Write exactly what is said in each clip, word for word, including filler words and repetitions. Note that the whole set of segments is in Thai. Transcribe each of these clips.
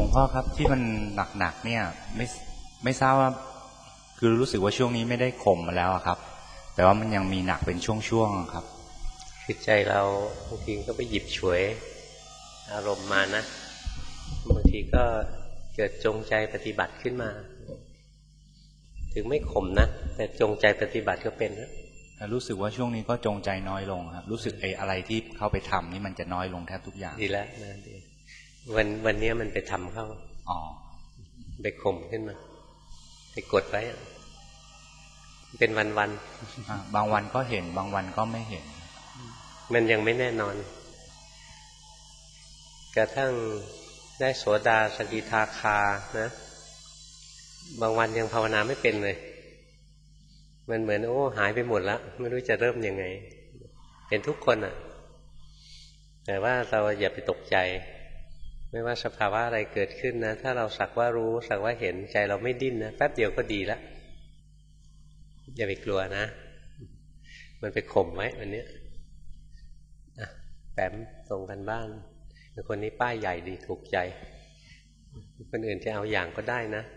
งพ่อครับที่มันหนักๆเนี่ยไม่ไม่ทราบว่าคือรู้สึกว่าช่วงนี้ไม่ได้ข่มมาแล้วครับแต่ว่ามันยังมีหนักเป็นช่วงๆครับคือใจเราบางทีก็ไปหยิบฉวยอารมณ์มานะบางทีก็เกิดจงใจปฏิบัติขึ้นมาถึงไม่ข่มนะแต่จงใจปฏิบัติก็เป็นนะรู้สึกว่าช่วงนี้ก็จงใจน้อยลงครับรู้สึกไอ้อะไรที่เข้าไปทำนี่มันจะน้อยลงแทบทุกอย่างดีแล้วนะดีวันวันนี้มันไปทำเข้าอ๋อไปข่มขึ้นมาไปกดไว้เป็นวันวันบางวันก็เห็นบางวันก็ไม่เห็นมันยังไม่แน่นอนกระทั่งได้โสดาสกิทาคานะบางวันยังภาวนาไม่เป็นเลยมันเหมือนโอ้หายไปหมดแล้วไม่รู้จะเริ่มยังไงเป็นทุกคนอ่ะแต่ว่าเราอย่าไปตกใจไม่ว่าสภาวะอะไรเกิดขึ้นนะถ้าเราสักว่ารู้สักว่าเห็นใจเราไม่ดิ้นนะแป๊บเดียวก็ดีแล้วอย่าไปกลัวนะมันไปข่มไว้วันนี้แปมส่งกันบ้านคนนี้ป้ายใหญ่ดีถูกใจคนอื่นจะเอาอย่างก็ได้นะ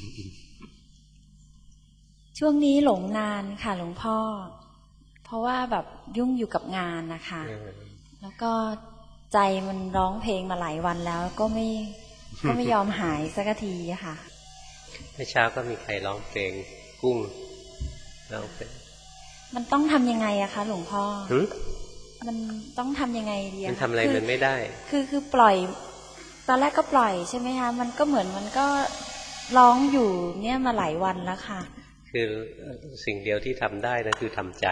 ช่วงนี้หลงนานค่ะหลวงพ่อเพราะว่าแบบยุ่งอยู่กับงานนะคะแล้วก็ใจมันร้องเพลงมาหลายวันแล้วก็ไม่ก็ไม่ยอมหายสักทีค่ะเมื่อเช้าก็มีใครร้องเพลงกุ้งร้องเพลงมันต้องทำยังไงอะคะหลวงพ่อมันต้องทำยังไงดีอะมันทำอะไรมันไม่ได้คือคือปล่อยตอนแรกก็ปล่อยใช่ไหมคะมันก็เหมือนมันก็ร้องอยู่เนี่ยมาหลายวันแล้วค่ะคือสิ่งเดียวที่ทำได้นะคือทำใจ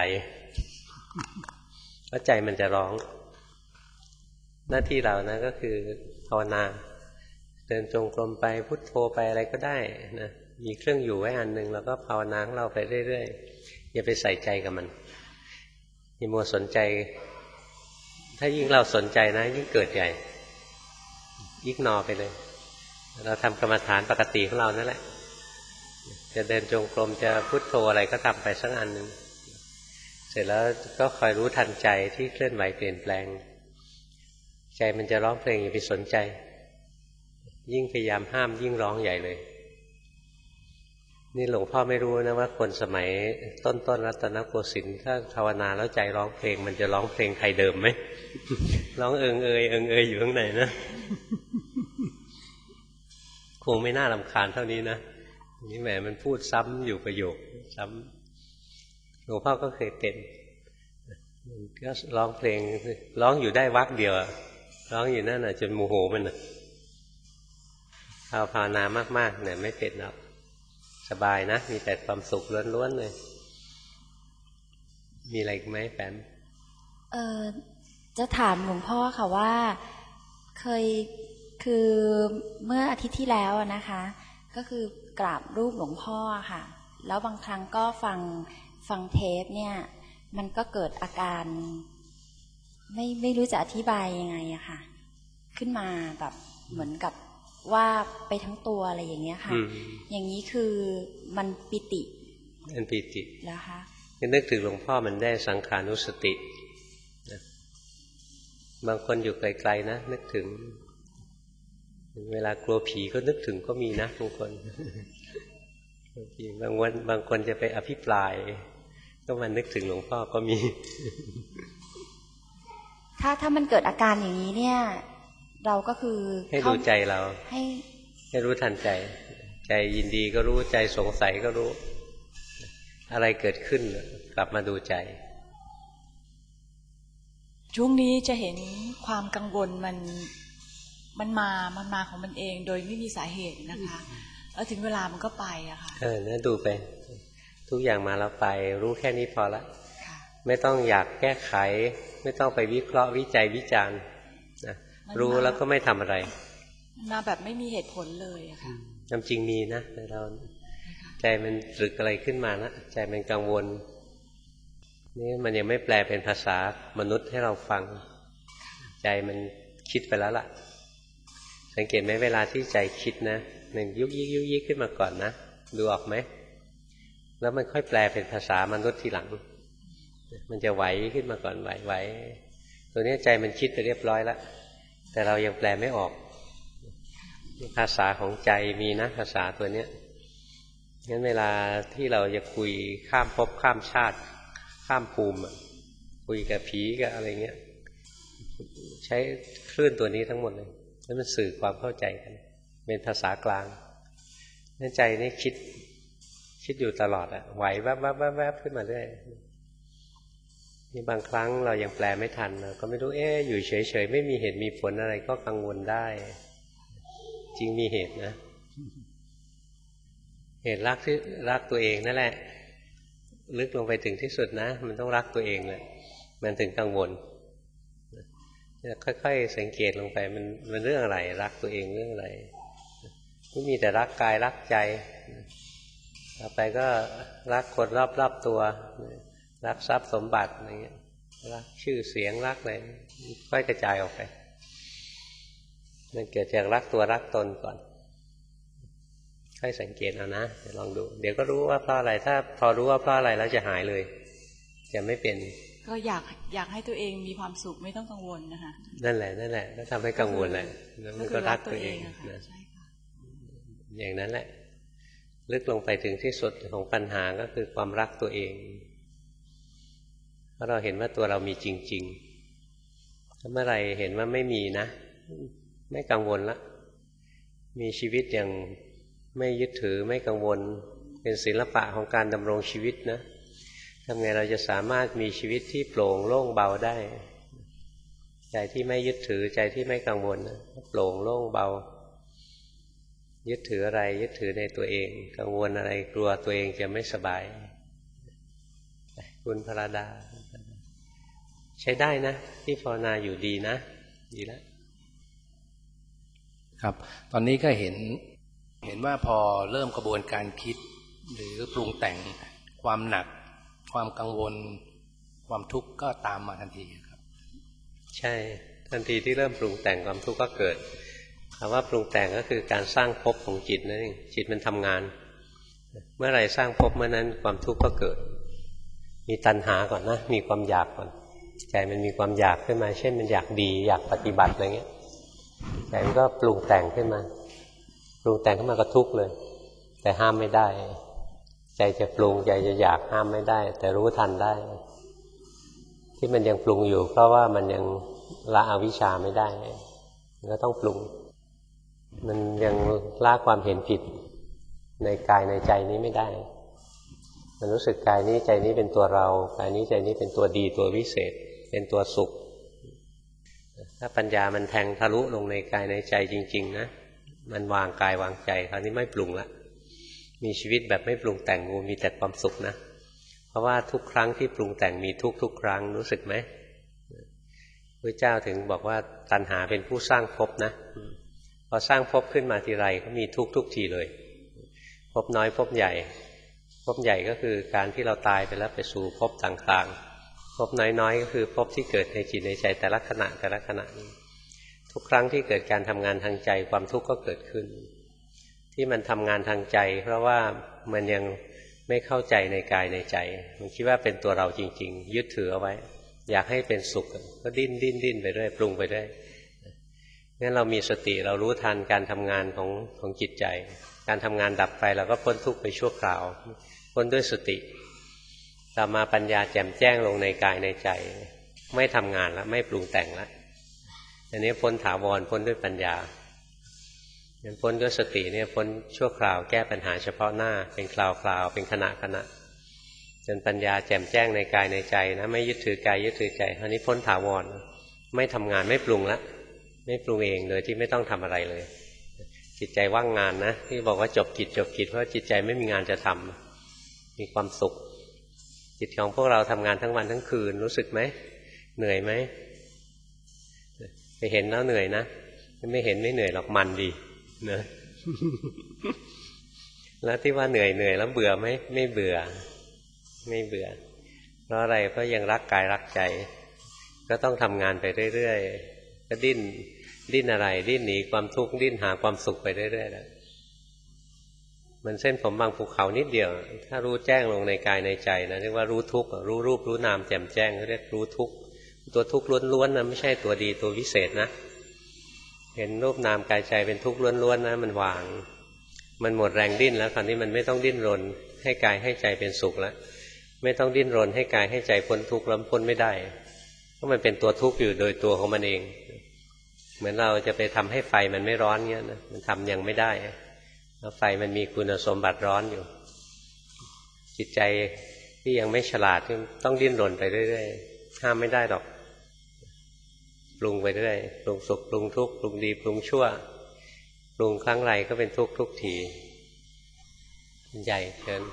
เพราะใจมันจะร้องหน้าที่เรานะก็คือภาวนาเดินจงกรมไปพุทโธไปอะไรก็ได้นะมีเครื่องอยู่ไว้อันหนึ่งแล้วก็ภาวนาของเราไปเรื่อยๆอย่าไปใส่ใจกับมันอย่ามัวสนใจถ้ายิ่งเราสนใจนะยิ่งเกิดใหญ่ยิ่งนอไปเลยเราทำกรรมฐานปกติของเรานั่นแหละจะเดินจงกรมจะพุทโธอะไรก็ทำไปสักอันหนึ่งเสร็จแล้วก็คอยรู้ทันใจที่เคลื่อนไหวเปลี่ยนแปลงใจมันจะร้องเพลงอย่าไปสนใจยิ่งพยายามห้ามยิ่งร้องใหญ่เลยนี่หลวงพ่อไม่รู้นะว่าคนสมัยต้นๆรัตนโกสินทร์ถ้าภาวนาแล้วใจร้องเพลงมันจะร้องเพลงไทยเดิมไหมร้องเอิงเอยเอิงเอยอยู่ข้างในนะคงไม่น่ารำคาญเท่านี้นะนี่แหมมันพูดซ้ำอยู่ประโยคซ้ำหลวงพ่อก็เคยเป็นก็ร้องเพลงร้องอยู่ได้วรรคเดียวร้องอยู่นั่นน่ะจนโมโหมันน่ะเอาภาวนามากๆเนี่ยไม่เป็นหรอกสบายนะมีแต่ความสุขล้วนๆเลยมีอะไรอีกไหมแปมเออจะถามหลวงพ่อค่ะว่าเคยคือเมื่ออาทิตย์ที่แล้วนะคะก็คือกราบรูปหลวงพ่อค่ะแล้วบางครั้งก็ฟังฟังเทปเนี่ยมันก็เกิดอาการไม่ไม่รู้จะอธิบายยังไงอะค่ะขึ้นมาแบบเหมือนกับว่าไปทั้งตัวอะไรอย่างเงี้ยค่ะอย่างนี้คือมันปิติมันปิติแล้วคะนึกถึงหลวงพ่อมันได้สังขานุสตินะบางคนอยู่ไกลๆนะนึกถึงเวลากลัวผีก็นึกถึงก็มีนะบางคนบางวันบางคนจะไปอภิปรายก็มานึกถึงหลวงพ่อก็มีถ้าถ้ามันเกิดอาการอย่างนี้เนี่ยเราก็คือให้ดูใจเราให้ให้รู้ทันใจใจยินดีก็รู้ใจสงสัยก็รู้อะไรเกิดขึ้นกลับมาดูใจช่วงนี้จะเห็นความกังวลมันมันมามันมาของมันเองโดยไม่มีสาเหตุนะคะแล้วถึงเวลามันก็ไปอะค่ะเออเนี่ยดูไปทุกอย่างมาแล้วไปรู้แค่นี้พอละไม่ต้องอยากแก้ไขไม่ต้องไปวิเคราะห์วิจัยวิจารณ์นะรู้แล้วก็ไม่ทำอะไรมาแบบไม่มีเหตุผลเลยอะค่ะจำจริงมีนะแต่เราใจมันตรึกอะไรขึ้นมานะใจมันกังวลนี่มันยังไม่แปลเป็นภาษามนุษย์ให้เราฟังใจมันคิดไปแล้วล่ะสังเกตไหมเวลาที่ใจคิดนะหนึ่งยุกยิกยุกยิกขึ้นมาก่อนนะดูออกไหมแล้วมันค่อยแปลเป็นภาษามนุษย์ทีหลังมันจะไหวขึ้นมาก่อนไหวไหวตัวนี้ใจมันคิดไปเรียบร้อยแล้วแต่เรายังแปลไม่ออกภาษาของใจมีนะภาษาตัวเนี้ยงั้นเวลาที่เราจะคุยข้ามภพข้ามชาติข้ามภูมิคุยกับผีกับอะไรเงี้ยใช้คลื่นตัวนี้ทั้งหมดเลยแล้วมันสื่อความเข้าใจกันเป็นภาษากลางนั่นใจนี่คิดคิดอยู่ตลอดอะไหวแวบแวบแวบแวบขึ้นมาเรื่อยนี่บางครั้งเรายังแปลไม่ทันเราก็ไม่รู้เอ๊ะอยู่เฉยๆไม่มีเหตุมีผลอะไรก็กังวลได้จริงมีเหตุนะเหตุรักที่รักตัวเองนั่นแหละลึกลงไปถึงที่สุดนะมันต้องรักตัวเองแหละมันถึงกังวลค่อยๆสังเกตลงไปมันมันเรื่องอะไรรักตัวเองเรื่องอะไรไม่มีแต่รักกายรักใจต่อไปก็รักคนรอบๆตัวรักทรัพย์สมบัติอะไรเงี้ยรักชื่อเสียงรักอะไรค่อยกระจายออกไปมันเกิดจากรักตัวรักตนก่อนค่อยสังเกตเอานะเดี๋ยวลองดูเดี๋ยวก็รู้ว่าเพราะอะไรถ้าพอรู้ว่าเพราะอะไรแล้วจะหายเลยจะไม่เป็นก็อยากอยากให้ตัวเองมีความสุขไม่ต้องกังวลนะคะนั่นแหละนั่นแหละก็ทำให้กังวลแหละแล้วมันก็รักตัวเองนะอย่างนั้นแหละลึกลงไปถึงที่สุดของปัญหาก็คือความรักตัวเองเพราะเราเห็นว่าตัวเรามีจริงๆถ้าเมื่อไหร่เห็นว่าไม่มีนะไม่กังวลละมีชีวิตอย่างไม่ยึดถือไม่กังวลเป็นศิลปะของการดำรงชีวิตนะทำไงเราจะสามารถมีชีวิตที่โปร่งโล่งเบาได้ใจที่ไม่ยึดถือใจที่ไม่กังวลนะโปร่งโล่งเบายึดถืออะไรยึดถือในตัวเองกังวลอะไรกลัวตัวเองจะไม่สบายคุณพระดาใช้ได้นะที่ภาวนาอยู่ดีนะดีแล้วครับตอนนี้ก็เห็นเห็นว่าพอเริ่มกระบวนการคิดหรือปรุงแต่งความหนักความกังวลความทุกข์ก็ตามมาทันทีครับใช่ทันทีที่เริ่มปรุงแต่งความทุกข์ก็เกิดคำว่าปรุงแต่งก็คือการสร้างภพของจิตนั่นเองจิตมันทำงานเมื่อไรสร้างภพเมื่อนั้นความทุกข์ก็เกิดมีตัณหาก่อนนะมีความอยากก่อนใจมันมีความอยากขึ้นมาเช่นมันอยากดีอยากปฏิบัติอะไรเงี้ยใจมันก็ปรุงแต่งขึ้นมาปรุงแต่งขึ้นมาก็ทุกข์เลยแต่ห้ามไม่ได้ใจจะปรุงใจจะอยากห้ามไม่ได้แต่รู้ทันได้ที่มันยังปรุงอยู่เพราะว่ามันยังละอวิชชาไม่ได้มันก็ต้องปรุงมันยังละความเห็นผิดในกายในใจนี้ไม่ได้มันรู้สึกกายนี้ใจนี้เป็นตัวเรากายนี้ใจนี้เป็นตัวดีตัววิเศษเป็นตัวสุขถ้าปัญญามันแทงทะลุลงในกายในใจจริงๆนะมันวางกายวางใจคราวนี้ไม่ปรุงละมีชีวิตแบบไม่ปรุงแต่งมีแต่ความสุขนะเพราะว่าทุกครั้งที่ปรุงแต่งมีทุกทุกครั้งรู้สึกไหมพระเจ้าถึงบอกว่าตัณหาเป็นผู้สร้างภพนะพอสร้างภพขึ้นมาทีไรก็มีทุกทุกทีเลยภพน้อยภพใหญ่ภพใหญ่ก็คือการที่เราตายไปแล้วไปสู่ภพต่างๆภพน้อยๆก็คือภพที่เกิดในจิตในใจแต่ละขณะแต่ละขณะทุกครั้งที่เกิดการทำงานทางใจความทุกข์ก็เกิดขึ้นที่มันทำงานทางใจเพราะว่ามันยังไม่เข้าใจในกายในใจมันคิดว่าเป็นตัวเราจริงๆยึดถือเอาไว้อยากให้เป็นสุขก็ดิ้นดิ้นดิ้นไปเรื่อยปรุงไปเรื่อยงั้นเรามีสติเรารู้ทันการทำงานของของจิตใจการทำงานดับไปเราก็พ้นทุกข์ไปชั่วคราวพ้นด้วยสติต่อมาปัญญาแจ่มแจ้งลงในกายในใจไม่ทำงานแล้วไม่ปรุงแต่งแล้วอันนี้พ้นถาวรพ้นด้วยปัญญาพ้นด้วยสติเนี่ยพ้นชั่วคราวแก้ปัญหาเฉพาะหน้าเป็นคราวคราวเป็นขณะขณะจนปัญญาแจ่มแจ้งในกายในใจนะไม่ยึดถือกายยึดถือใจอันนี้พ้นถาวรไม่ทำงานไม่ปรุงละไม่ปรุงเองโดยที่ไม่ต้องทำอะไรเลยจิตใจว่างงานนะที่บอกว่าจบกิจจบกิจเพราะจิตใจไม่มีงานจะทำมีความสุขจิตของพวกเราทำงานทั้งวันทั้งคืนรู้สึกไหมเหนื่อยไหมไปเห็นแล้วเหนื่อยนะไม่เห็นไม่เหนื่อยหรอกมันดีนะแล้วที่ว่าเหนื่อยเหนื่อยแล้วเบื่อไหมไม่เบื่อไม่เบื่อเพราะอะไรเพราะยังรักกายรักใจก็ต้องทำงานไปเรื่อยๆก็ดิ้นดิ้นอะไรดิ้นหนีความทุกข์ดิ้นหาความสุขไปเรื่อยๆแล้วมันเส้นผมบางภูเขานิดเดียวถ้ารู้แจ้งลงในกายในใจนะเรียกว่ารู้ทุกข์รู้รูปรู้นามแจ่มแจ้งเรียกรู้ทุกข์ตัวทุกข์ล้วนๆนะไม่ใช่ตัวดีตัววิเศษนะเเห็นรูปนามกายใจเป็นทุกข์ล้วนๆนะมันวางมันหมดแรงดิ้นแล้วคราวนี้มันไม่ต้องดิ้นรนให้กายให้ใจเป็นสุขแล้วไม่ต้องดิ้นรนให้กายให้ใจพ้นทุกข์แล้วพ้นไม่ได้เพราะมันเป็นตัวทุกข์อยู่โดยตัวของมันเองเหมือนเราจะไปทำให้ไฟมันไม่ร้อนเงี้ยนะมันทำยังไม่ได้แล้วไฟมันมีคุณสมบัติร้อนอยู่จิตใจที่ยังไม่ฉลาดต้องดิ้นรนไปเรื่อยๆห้ามไม่ได้หรอกปรุงไปเรื่อยปรุงสุขปรุงทุกข์ปรุงดีปรุงชั่วปรุงครั้งไรก็เป็นทุกข์ทุกทีใหญ่เกิน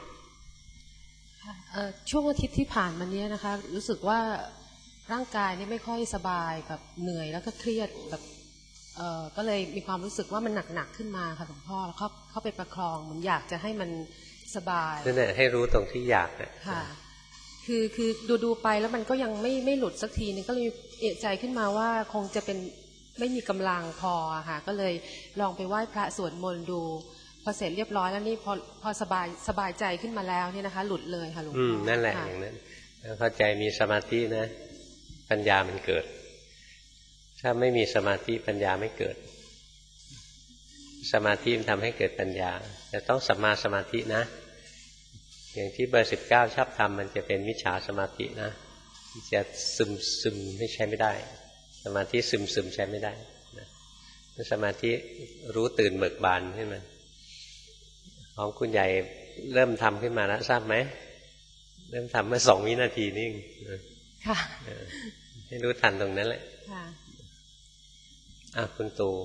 ช่วงอาทิตย์ที่ผ่านมานี้นะคะรู้สึกว่าร่างกายนี่ไม่ค่อยสบายแบบเหนื่อยแล้วก็เครียดแบบเอ่อก็เลยมีความรู้สึกว่ามันหนักๆขึ้นมาค่ะหลวงพ่อแล้วเข้าเข้าไปประคองเหมือนอยากจะให้มันสบายนั่นแหละให้รู้ตรงที่อยากนะค่ะคือคือดูดูไปแล้วมันก็ยังไม่ไม่หลุดสักทีนึงก็เลยเอะใจขึ้นมาว่าคงจะเป็นไม่มีกำลังพอค่ะก็เลยลองไปไหว้พระสวดมนต์ดูพอเสร็จเรียบร้อยแล้วนี่พอพอสบายสบายใจขึ้นมาแล้วเนี่ยนะคะหลุดเลยค่ะหลวงพ่ออืมนั่นแหละอย่างนั้นเข้าใจมีสมาธินะปัญญามันเกิดถ้าไม่มีสมาธิปัญญาไม่เกิดสมาธิมันทำให้เกิดปัญญาแต่ต้องสัมมาสมาธินะอย่างที่เบอร์สิบเก้าชอบทำมันจะเป็นมิจฉาสมาธินะจะซึมซึมไม่ใช้ไม่ได้สมาธิซึมซึมใช้ไม่ได้นะสมาธิรู้ตื่นเบิกบานขึ้นมาของคุณใหญ่เริ่มทำขึ้นมาแล้วทราบไหมเริ่มทำเมื่อสองวินาทีนี่ค่ะให้รู้ทันตรงนั้นแหละค่ะอ่ะคุณตู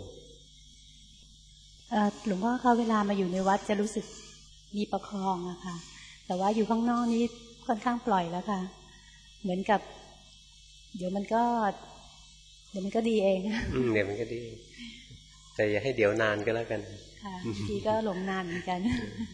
หลวงพ่อเขาเวลามาอยู่ในวัดจะรู้สึกมีประคองอะค่ะแต่ว่าอยู่ข้างนอกนี้ค่อนข้างปล่อยแล้วค่ะเหมือนกับเดี๋ยวมันก็เดี๋ยวมันก็ดีเองอืมเดี๋ยวมันก็ดีแต่อย่าให้เดี๋ยวนานก็แล้วกันค่ะบางทีก็หลงนานเหมือนกัน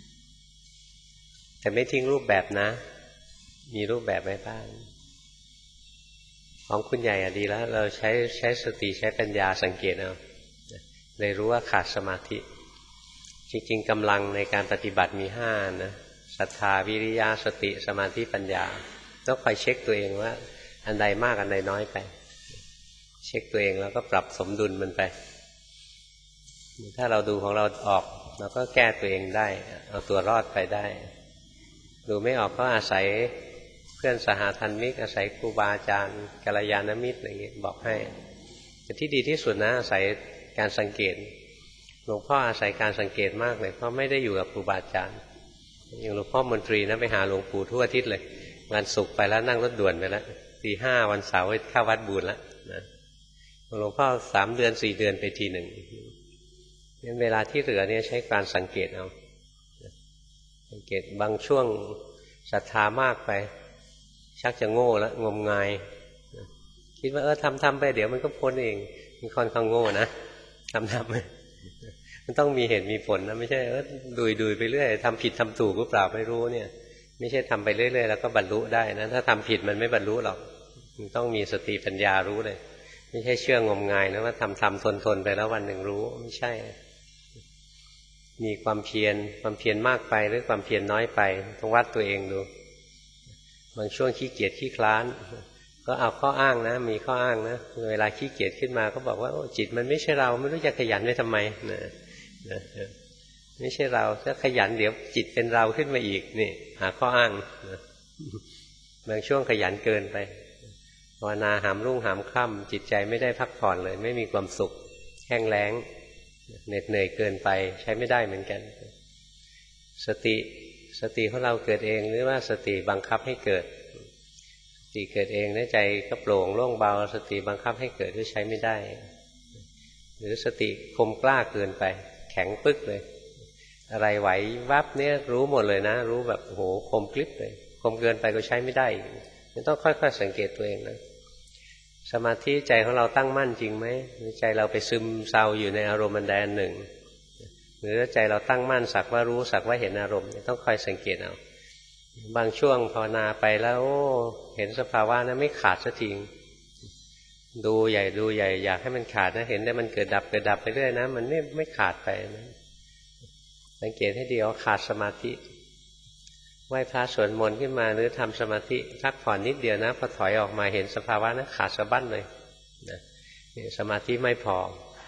แต่ไม่ทิ้งรูปแบบนะมีรูปแบบไว้บ้างของคุณใหญ่อะดีแล้วเราใช้ใช้สติใช้ปัญญาสังเกตเอาเลยรู้ว่าขาดสมาธิจริงๆกำลังในการปฏิบัติมีห้านะศรัทธาวิริยะสติสมาธิปัญญาต้องคอยเช็คตัวเองว่าอันใดมากอันใดน้อยไปเช็คตัวเองแล้วก็ปรับสมดุลมันไปถ้าเราดูของเราออกเราก็แก้ตัวเองได้เอาตัวรอดไปได้ดูไม่ออกก็อาศัยเพื่อนสหธรรมิกอาศัยครูบาอาจารย์กัลยาณมิตรอะไรอย่างนี้บอกให้แต่ที่ดีที่สุดนะอาศัยการสังเกตหลวงพ่ออาศัยการสังเกตมากเลยเพราะไม่ได้อยู่กับครูบาอาจารย์อย่างหลวงพ่อมนตรีนะไปหาหลวงปู่ทั่วอาทิตย์เลยวันศุกร์ไปแล้วนั่งรถด่วนไปแล้วตีห้าวันเสาร์เข้าวัดบูรแล้วนะหลวงพ่อสามเดือนสี่เดือนไปทีหนึ่งงั้นเวลาที่เหลือเนี่ยใช้การสังเกตเอาสังเกตบางช่วงศรัทธามากไปชักจะโง่แล้วงมงายคิดว่าเออทำทำไปเดี๋ยวมันก็พ้นเองมีคนข้างโง่นะทำทำมันต้องมีเหตุมีผลนะไม่ใช่เออดุยดุยไปเรื่อยทำผิดทำถูกหรือเปล่าไม่รู้เนี่ยไม่ใช่ทำไปเรื่อยๆแล้วก็บรรลุได้นะถ้าทำผิดมันไม่บรรลุหรอกมันต้องมีสติปัญญารู้เลยไม่ใช่เชื่องมงายนะว่าทำทำทนทนไปแล้ววันหนึ่งรู้ไม่ใช่มีความเพียรความเพียรมากไปหรือความเพียรน้อยไปต้องวัดตัวเองดูบางช่วงขี้เกียจขี้คลานก็เอาข้ออ้างนะมีข้ออ้างนะเวลาขี้เกียจขึ้นมาก็บอกว่าจิตมันไม่ใช่เราไม่รู้จะขยันไว้ทำไมนะนะไม่ใช่เราถ้าขยันเดี๋ยวจิตเป็นเราขึ้นมาอีกนี่หาข้ออ้างนะบางช่วงขยันเกินไปภาวนาหามรุ่งหามค่ำจิตใจไม่ได้พักผ่อนเลยไม่มีความสุขแห้งแล้งเหน็ดเหนื่อยเกินไปใช้ไม่ได้เหมือนกันสติสติของเราเกิดเองหรือว่าสติบังคับให้เกิดสติเกิดเองในใจก็โปร่งโล่งเบาสติบังคับให้เกิดก็ใช้ไม่ได้หรือสติคมกล้าเกินไปแข็งปึ๊กเลยอะไรไหววับเนี่ยรู้หมดเลยนะรู้แบบโหคมกริบเลยคมเกินไปก็ใช้ไม่ได้มันต้องค่อยๆสังเกตตัวเองนะสมาธิใจของเราตั้งมั่นจริงไหมใจเราไปซึมเศร้าอยู่ในอารมณ์อันใดอันหนึ่งหรือใจเราตั้งมั่นสักว่ารู้สักว่าเห็นอารมณ์ต้องคอยสังเกตเอาบางช่วงภาวนาไปแล้วโอ้เห็นสภาวะนั้นไม่ขาดสักทีดูใหญ่ดูใหญ่อยากให้มันขาดนะเห็นได้มันเกิดดับเกิดดับไปเรื่อยนะมันไม่ไม่ขาดไปนะสังเกตให้ดีว่าขาดสมาธิไหว้พระสวดมนต์ขึ้นมาหรือทำสมาธิพักผ่อนนิดเดียวนะพอถอยออกมาเห็นสภาวะนั้นขาดสะบั้นเลยนะสมาธิไม่พอ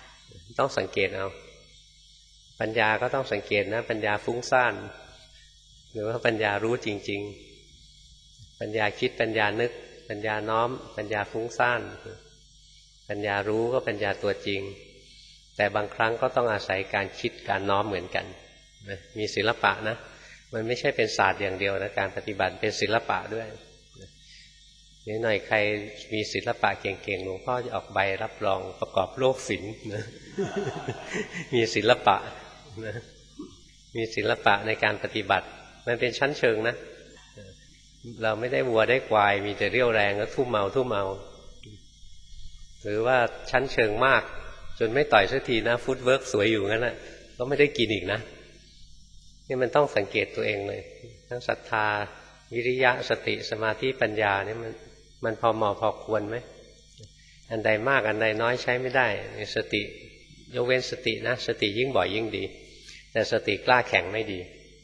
ต้องสังเกตเอาปัญญาก็ต้องสังเกตนะปัญญาฟุ้งซ่านหรือว่าปัญญารู้จริงๆปัญญาคิดปัญญานึกปัญญาน้อมปัญญาฟุ้งซ่านปัญญารู้ก็ปัญญาตัวจริงแต่บางครั้งก็ต้องอาศัยการคิดการน้อมเหมือนกันนะมีศิลปะนะมันไม่ใช่เป็นศาสตร์อย่างเดียวนะการปฏิบัติเป็นศิลปะด้วยนิดหน่อยใครมีศิลปะเก่งๆหลวงพ่อจะออกใบรับรองประกอบโลกศิลป์นะ มีศิลปะนะมีศิลปะในการปฏิบัติมันเป็นชั้นเชิงนะเราไม่ได้วัวได้ควายมีแต่เรี่ยวแรงก็ทุ่มเมาทุ่มเมาหรือว่าชั้นเชิงมากจนไม่ต่อยสักทีนะฟุตเวิร์กสวยอยู่งั้นนะก็ไม่ได้กินอีกนะนี่มันต้องสังเกตตัวเองเลยทั้งศรัทธาวิริยะสติสมาธิปัญญาเนี่ยมันมันพอเหมาะพอควรไหมอันใดมากอันใดน้อยใช้ไม่ได้สติยกเว้นสตินะสติยิ่งบ่อยยิ่งดีแต่สติกล้าแข็งไม่ดี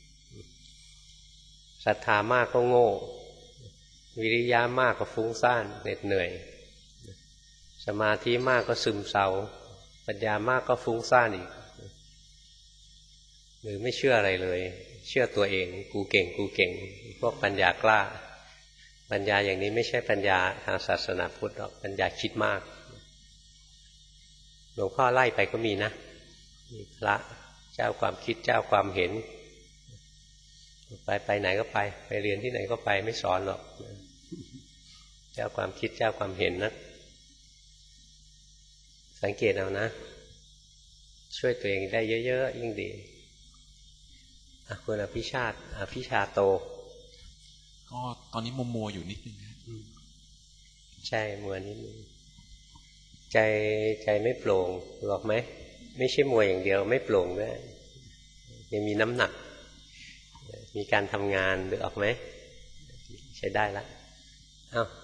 ศรัทธามากก็โง่วิริยะมากก็ฟุ้งซ่านเหน็ดเหนื่อยสมาธิมากก็ซึมเศร้าปัญญามากก็ฟุ้งซ่านอีกหรือไม่เชื่ออะไรเลยเชื่อตัวเองกูเก่งกูเก่งพวกปัญญากล้าปัญญาอย่างนี้ไม่ใช่ปัญญาทางศาสนาพุทธหรอกปัญญาคิดมากหลวงพ่อไล่ไปก็มีนะมีพระเจ้าความคิดเจ้าความเห็นไปไปไหนก็ไปไปเรียนที่ไหนก็ไปไม่สอนหรอกเจ้าความคิดเจ้าความเห็นนะสังเกตเอานะช่วยตัวเองได้เยอะๆยิ่งดีคุณอภิชาติอภิชาโตก็ตอนนี้มัวมัวอยู่นิดนึงนะใช่มัวนิดนึงใจใจไม่โปร่งหรอกไหมไม่ใช่มัวอย่างเดียวไม่โปร่งด้วยยังมีน้ำหนักมีการทำงานดูออกไหมใช้ได้ละอ้าว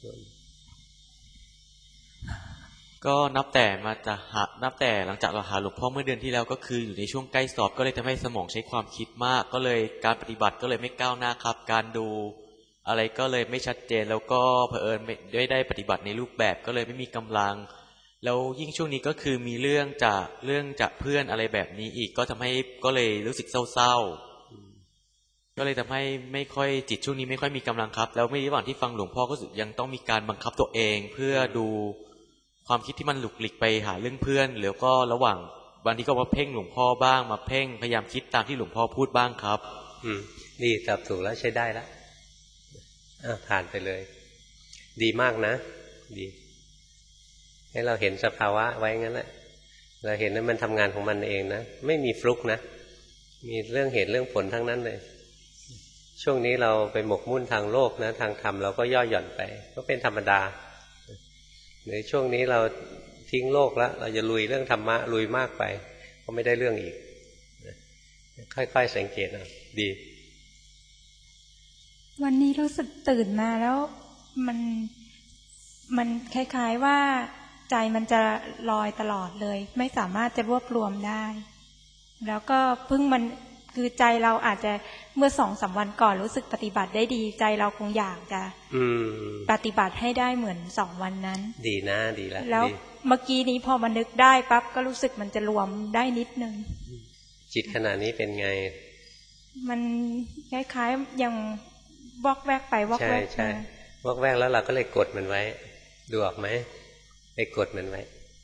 ก็นับแต่มาจะหานับแต่หลังจากเราหาหลวงพ่อเมื่อเดือนที่แล้วก็คืออยู่ในช่วงใกล้สอบก็เลยทำให้สมองใช้ความคิดมากก็เลยการปฏิบัติก็เลยไม่ก้าวหน้าครับการดูอะไรก็เลยไม่ชัดเจนแล้วก็เผอิญไม่ได้ปฏิบัติในรูปแบบก็เลยไม่มีกำลังแล้วยิ่งช่วงนี้ก็คือมีเรื่องจากเรื่องจากเพื่อนอะไรแบบนี้อีกก็ทำให้ก็เลยรู้สึกเศร้าๆก็เลยทำให้ไม่ค่อยจิตช่วงนี้ไม่ค่อยมีกำลังครับแล้วไม่ระหว่างที่ฟังหลวงพ่อก็รู้สึกยังต้องมีการบังคับตัวเองเพื่อดูความคิดที่มันหลุกหลิกไปหาเรื่องเพื่อนแล้วก็ระหว่างวันนี้ก็มาเพ่งหลวงพ่อบ้างมาเพ่งพยายามคิดตามที่หลวงพ่อพูดบ้างครับอืมดีตอบถูกแล้วใช้ได้แล้วอ่ะผ่านไปเลยดีมากนะดีให้เราเห็นสภาวะไว้งั้นแหละเราเห็นว่ามันทำงานของมันเองนะไม่มีฟลุกนะมีเรื่องเหตุเรื่องผลทั้งนั้นเลยช่วงนี้เราไปหมกมุ่นทางโลกนะทางธรรมเราก็ย่อหย่อนไปก็เป็นธรรมดาหรือช่วงนี้เราทิ้งโลกแล้วเราจะลุยเรื่องธรรมะลุยมากไปก็ไม่ได้เรื่องอีกค่อยๆสังเกตเอาดีวันนี้รู้สึกตื่นมาแล้วมันมันคล้ายๆว่าใจมันจะลอยตลอดเลยไม่สามารถจะรวบรวมได้แล้วก็เพิ่งมันคือใจเราอาจจะเมื่อสองสามวันก่อนรู้สึกปฏิบัติได้ดีใจเราคงอยากจะปฏิบัติให้ได้เหมือนสองวันนั้นดีนะดีแล้วแล้วเมื่อกี้นี้พอมันนึกได้ปั๊บก็รู้สึกมันจะรวมได้นิดนึงจิตขณะนี้เป็นไงมันคล้ายๆยังวอกแวกไปวอกแวกใช่ๆวอกแวกแล้วเราก็เลยกดมันไว้ดูออกไหมไปกดมันไว้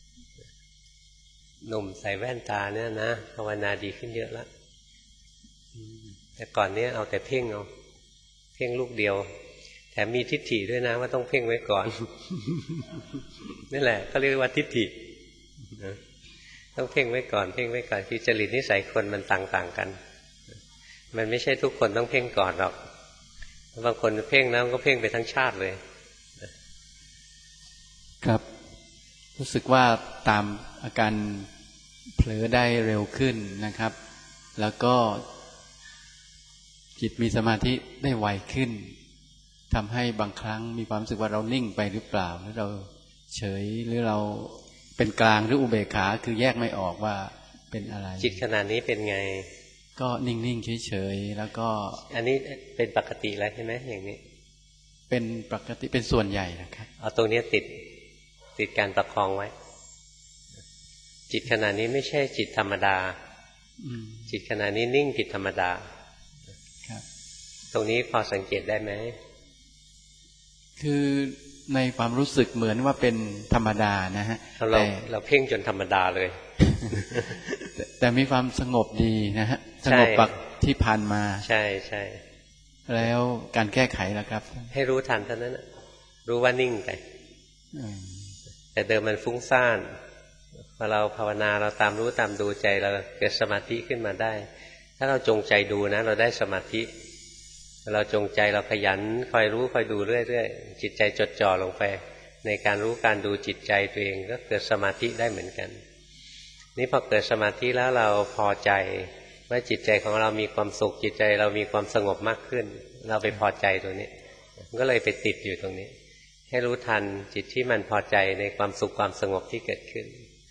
หนุ่มใส่แว่นตาเนี่ยนะภาวนาดีขึ้นเยอะแล้วแต่ก่อนเนี้ยเอาแต่เพ่งเอาเพ่งลูกเดียวแถมมีทิฏฐิด้วยนะว่าต้องเพ่งไว้ก่อนนี่แหละก็เรียกว่าทิฏฐิต้องเพ่งไว้ก่อนเพ่งไว้ก่อนคือจริตนิสัยคนมันต่างๆกันมันไม่ใช่ทุกคนต้องเพ่งก่อนหรอกบางคนเพ่งแล้วก็เพ่งไปทั้งชาติเลยครับรู้สึกว่าตามอาการเผลอได้เร็วขึ้นนะครับแล้วก็จิตมีสมาธิได้ไวขึ้นทำให้บางครั้งมีความรู้สึกว่าเรานิ่งไปหรือเปล่าหรือเราเฉยหรือเราเป็นกลางหรืออุเบกขาคือแยกไม่ออกว่าเป็นอะไรจิตขณะนี้เป็นไงก็นิ่งๆเฉยๆแล้วก็อันนี้เป็นปกติแล้วใช่ไหมอย่างนี้เป็นปกติเป็นส่วนใหญ่นะครับเอาตรงนี้ติดติดการประคองไว้จิตขณะนี้ไม่ใช่จิตธรรมดาจิตขณะนี้นิ่งผิดธรรมดาตรงนี้พอสังเกตได้ไหมคือในความรู้สึกเหมือนว่าเป็นธรรมดานะฮะเราเราเพ่งจนธรรมดาเลยแต่มีความสงบดีนะฮะสงบปักที่ผ่านมาใช่ใช่แล้วการแก้ไขล่ะครับให้รู้ทันเท่านั้นรู้ว่านิ่งไปแต่เดิมมันฟุ้งซ่านพอเราภาวนาเราตามรู้ตามดูใจเราเกิดสมาธิขึ้นมาได้ถ้าเราจงใจดูนะเราได้สมาธิเราจงใจเราขยันคอยรู้คอยดูเรื่อยๆจิตใจจดจ่อลงไปในการรู้การดูจิตใจตัวเองก็เกิดสมาธิได้เหมือนกันนี่พอเกิดสมาธิแล้วเราพอใจว่าจิตใจของเรามีความสุขจิตใจเรามีความสงบมากขึ้นเราไปพอใจตัวนี้ก็เลยไปติดอยู่ตรงนี้ให้รู้ทันจิตที่มันพอใจในความสุขความสงบที่เกิดขึ้น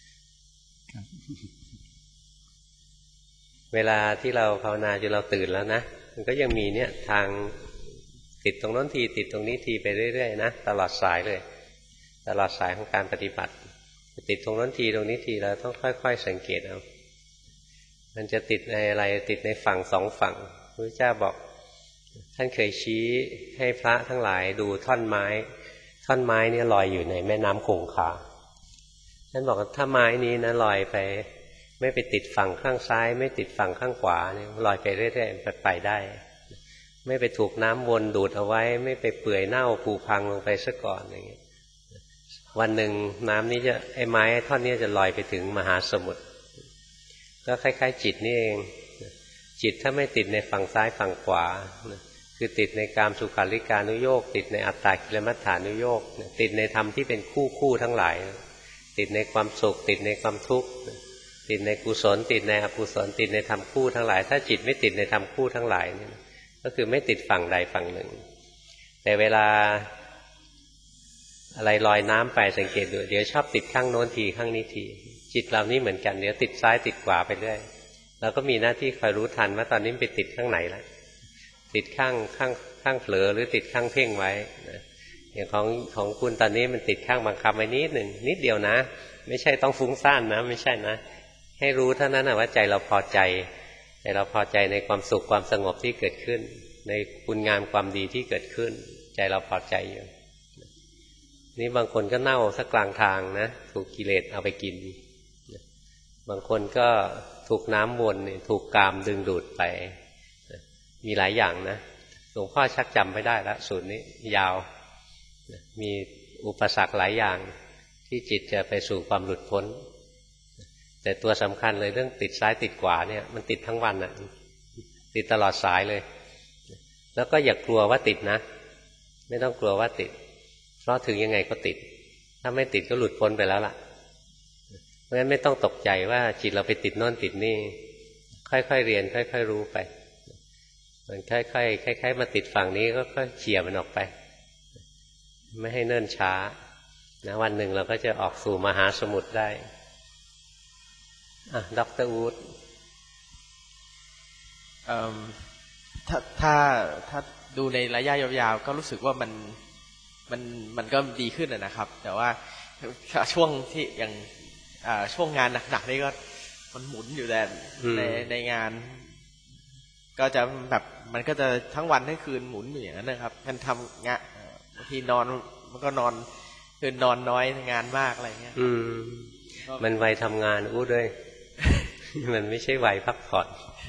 เวลาที่เราภาวนาจนเราตื่นแล้วนะมันก็ยังมีเนี่ยทางติดตรงโน้นทีติดตรงนี้ทีไปเรื่อยๆนะตลอดสายเลยตลอดสายของการปฏิบัติติดตรงโน้นทีตรงนี้ทีเราต้องค่อยๆสังเกตเอามันจะติดในอะไรติดในฝั่งสองฝั่งพระเจ้าบอกท่านเคยชี้ให้พระทั้งหลายดูท่อนไม้ท่อนไม้เนี่ยลอยอยู่ในแม่น้ำคงคาท่านบอกว่าถ้าไม้นี้นะลอยไปไม่ไปติดฝั่งข้างซ้ายไม่ติดฝั่งข้างขวาเนี่ยลอยไปเรื่อยๆไปไปได้ไม่ไปถูกน้ำวนดูดเอาไว้ไม่ไปเปื่อยเน่าผุพังลงไปซะก่อนอย่างเงี้ยวันหนึ่งน้ำนี้จะไอ้ไม้ท่อนนี้จะลอยไปถึงมหาสมุทรก็คล้ายๆจิตนี่เองจิตถ้าไม่ติดในฝั่งซ้ายฝั่งขวาคือติดในกามสุขาริการุโยคติดในอัตตากิลมัฏฐานุโยคติดในธรรมที่เป็นคู่คู่ทั้งหลายติดในความสุขติดในความทุกข์ติดในกุศลติดในอกุศลติดในธรรมคู่ทั้งหลายถ้าจิตไม่ติดในธรรมคู่ทั้งหลายนี่ก็คือไม่ติดฝั่งใดฝั่งหนึ่งแต่เวลาอะไรลอยน้ำไปสังเกตดูเดี๋ยวชอบติดข้างโน้นทีข้างนี้ทีจิตเรานี่เหมือนกันเดี๋ยวติดซ้ายติดขวาไปเรื่อยเราก็มีหน้าที่คอยรู้ทันว่าตอนนี้ไปติดข้างไหนแล้วติดข้างข้างข้างเผลอหรือติดข้างเพ่งไว้อย่างของของคุณตอนนี้มันติดข้างบังคับไว้นิดหนึ่งนิดเดียวนะไม่ใช่ต้องฟุ้งซ่านนะไม่ใช่นะให้รู้เท่านั้นนะว่าใจเราพอใจใจเราพอใจในความสุขความสงบที่เกิดขึ้นในคุณงามความดีที่เกิดขึ้นใจเราพอใจอยู่นี่บางคนก็เน่าสักกลางทางนะถูกกิเลสเอาไปกินบางคนก็ถูกน้ำวนถูกกามดึงดูดไปมีหลายอย่างนะหลวงพ่อชักจำไม่ได้แล้วสูตรนี้ยาวมีอุปสรรคหลายอย่างที่จิตจะไปสู่ความหลุดพ้นแต่ตัวสำคัญเลยเรื่องติดซ้ายติดขวาเนี่ยมันติดทั้งวันน่ะติดตลอดสายเลยแล้วก็อย่ากลัวว่าติดนะไม่ต้องกลัวว่าติดเพราะถึงยังไงก็ติดถ้าไม่ติดก็หลุดพ้นไปแล้วล่ะเพราะฉะนั้นไม่ต้องตกใจว่าจิตเราไปติดโน่นติดนี่ค่อยๆเรียนค่อยๆรู้ไปมันค่อยๆคล้ายๆมาติดฝั่งนี้ก็ค่อยเขี่ยมันออกไปไม่ให้เนิ่นช้านะวันหนึ่งเราก็จะออกสู่มหาสมุทรได้อ่ะดร.วูดถ้าถ้าถ้าดูในระยะยาวๆก็รู้สึกว่ามันมันมันก็ดีขึ้นนะครับแต่ว่าช่วงที่อย่างช่วงงานหนักๆนี่ก็มันหมุนอยู่แต่ในในงานก็จะแบบมันก็จะทั้งวันทั้งคืนหมุนอยู่อย่างนั้นนะครับมันทำงานบางทีนอนมันก็นอนคืนนอนน้อยงานมากอะไรเงี้ยอืมมันวัยทำงานอู้ด้วย มันไม่ใช่วัยพักผ่อน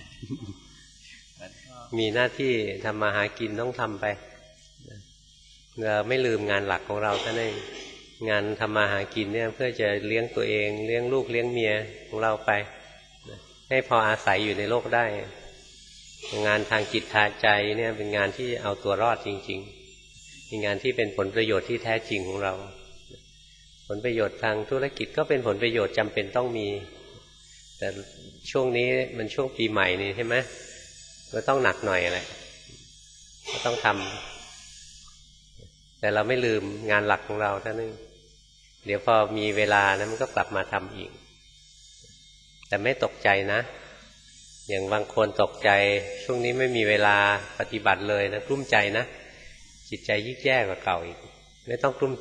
มีหน้าที่ทำมาหากินต้องทำไปเราไม่ลืมงานหลักของเราท่านเองงานทำมาหากินเนี่ยเพื่อจะเลี้ยงตัวเองเลี้ยงลูกเลี้ยงเมียของเราไปให้พออาศัยอยู่ในโลกได้งานทางจิตทางใจเนี่ยเป็นงานที่เอาตัวรอดจริงๆเป็นงานที่เป็นผลประโยชน์ที่แท้จริงของเราผลประโยชน์ทางธุรกิจก็เป็นผลประโยชน์จำเป็นต้องมีแต่ช่วงนี้มันช่วงปีใหม่นี่ใช่ไหมก็ต้องหนักหน่อยอะไรก็ต้องทำแต่เราไม่ลืมงานหลักของเราท่านนึงเดี๋ยวพอมีเวลานะมันก็กลับมาทำอีกแต่ไม่ตกใจนะอย่างบางคนตกใจช่วงนี้ไม่มีเวลาปฏิบัติเลยนะกลุ้มใจนะจิตใจยิ่งแย่กว่าเก่าอีกไม่ต้องกลุ้มใจ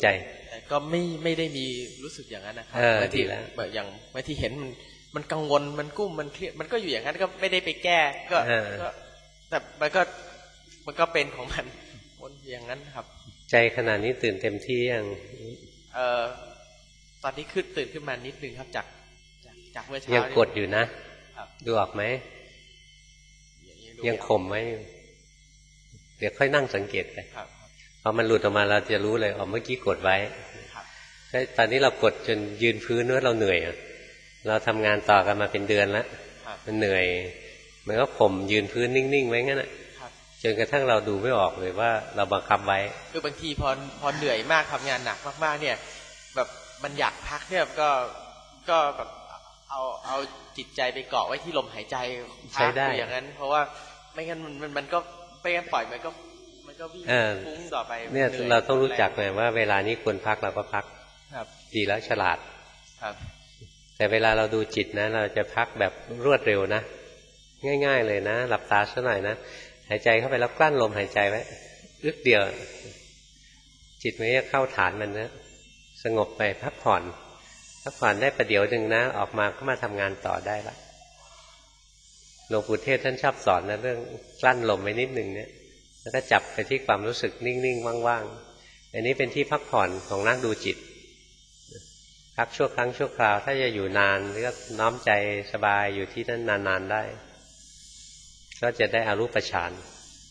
แต่ก็ไม่ไม่ได้มีรู้สึกอย่างนั้นนะครับบางทีแบบอย่างบางทีเห็นมันมันกังวลมันกุ้มมันเครียดมันก็อยู่อย่างนั้นก็ไม่ได้ไปแก้ก็ก็แต่มันก็มันก็เป็นของมันวนอย่างนั้นครับใจขนาดนี้ตื่นเต็มที่ยังเอ่อตอนนี้ขึ้นตื่นขึ้นมานิดนึงครับจากจากจากเมื่อเช้ายังกดอยู่นะดูออกไหมยังข่มไหมเดี๋ยวค่อยนั่งสังเกตไปพอมันหลุดออกมาเราจะรู้เลยอ๋อเมื่อกี้กดไว้ตอนนี้เรากดจนยืนพื้นว่าเราเหนื่อยเราทำงานต่อกันมาเป็นเดือนแล้วมันเหนื่อยมันก็ข่มยืนพื้นนิ่งๆไว้งั้นแหละจนกระทั่งเราดูไม่ออกเลยว่าเราบังคับไว้คือบางทีพอพอเหนื่อยมากทำงานหนักมากๆเนี่ยแบบมันอยากพักเนี่ยก็ก็แบบเอาเอาจิตใจไปเกาะไว้ที่ลมหายใจพักอยู่อย่างนั้นเพราะว่าไม่งั้นมันมันก็ไม่งั้นปล่อยมันก็มันก็วิ่งฟุ้งต่อไปเนี่ยเราต้องรู้จักเลยว่าเวลานี้ควรพักเราก็พักดีแล้วฉลาดแต่เวลาเราดูจิตนะเราจะพักแบบรวดเร็วนะง่ายๆเลยนะหลับตาสักหน่อยนะหายใจเข้าไปแล้วกลั้นลมหายใจไว้อึดเดียวจิตมันจะเข้าฐานมันนะสงบไปพักผ่อนพักผ่อนได้ประเดี๋ยวหนึ่งนะออกมาก็มาทำงานต่อได้ละหลวงปู่เทศท่านชอบสอนนะเรื่องกลั้นลมไว้นิดหนึ่งเนี่ยแล้วก็จับไปที่ความรู้สึกนิ่งๆว่างๆอันนี้เป็นที่พักผ่อนของนักดูจิตพักชั่วครั้งชั่วคราวถ้าจะอยู่นานก็น้อมใจสบายอยู่ที่นั่นนานๆได้ก็จะได้อรูปฌาน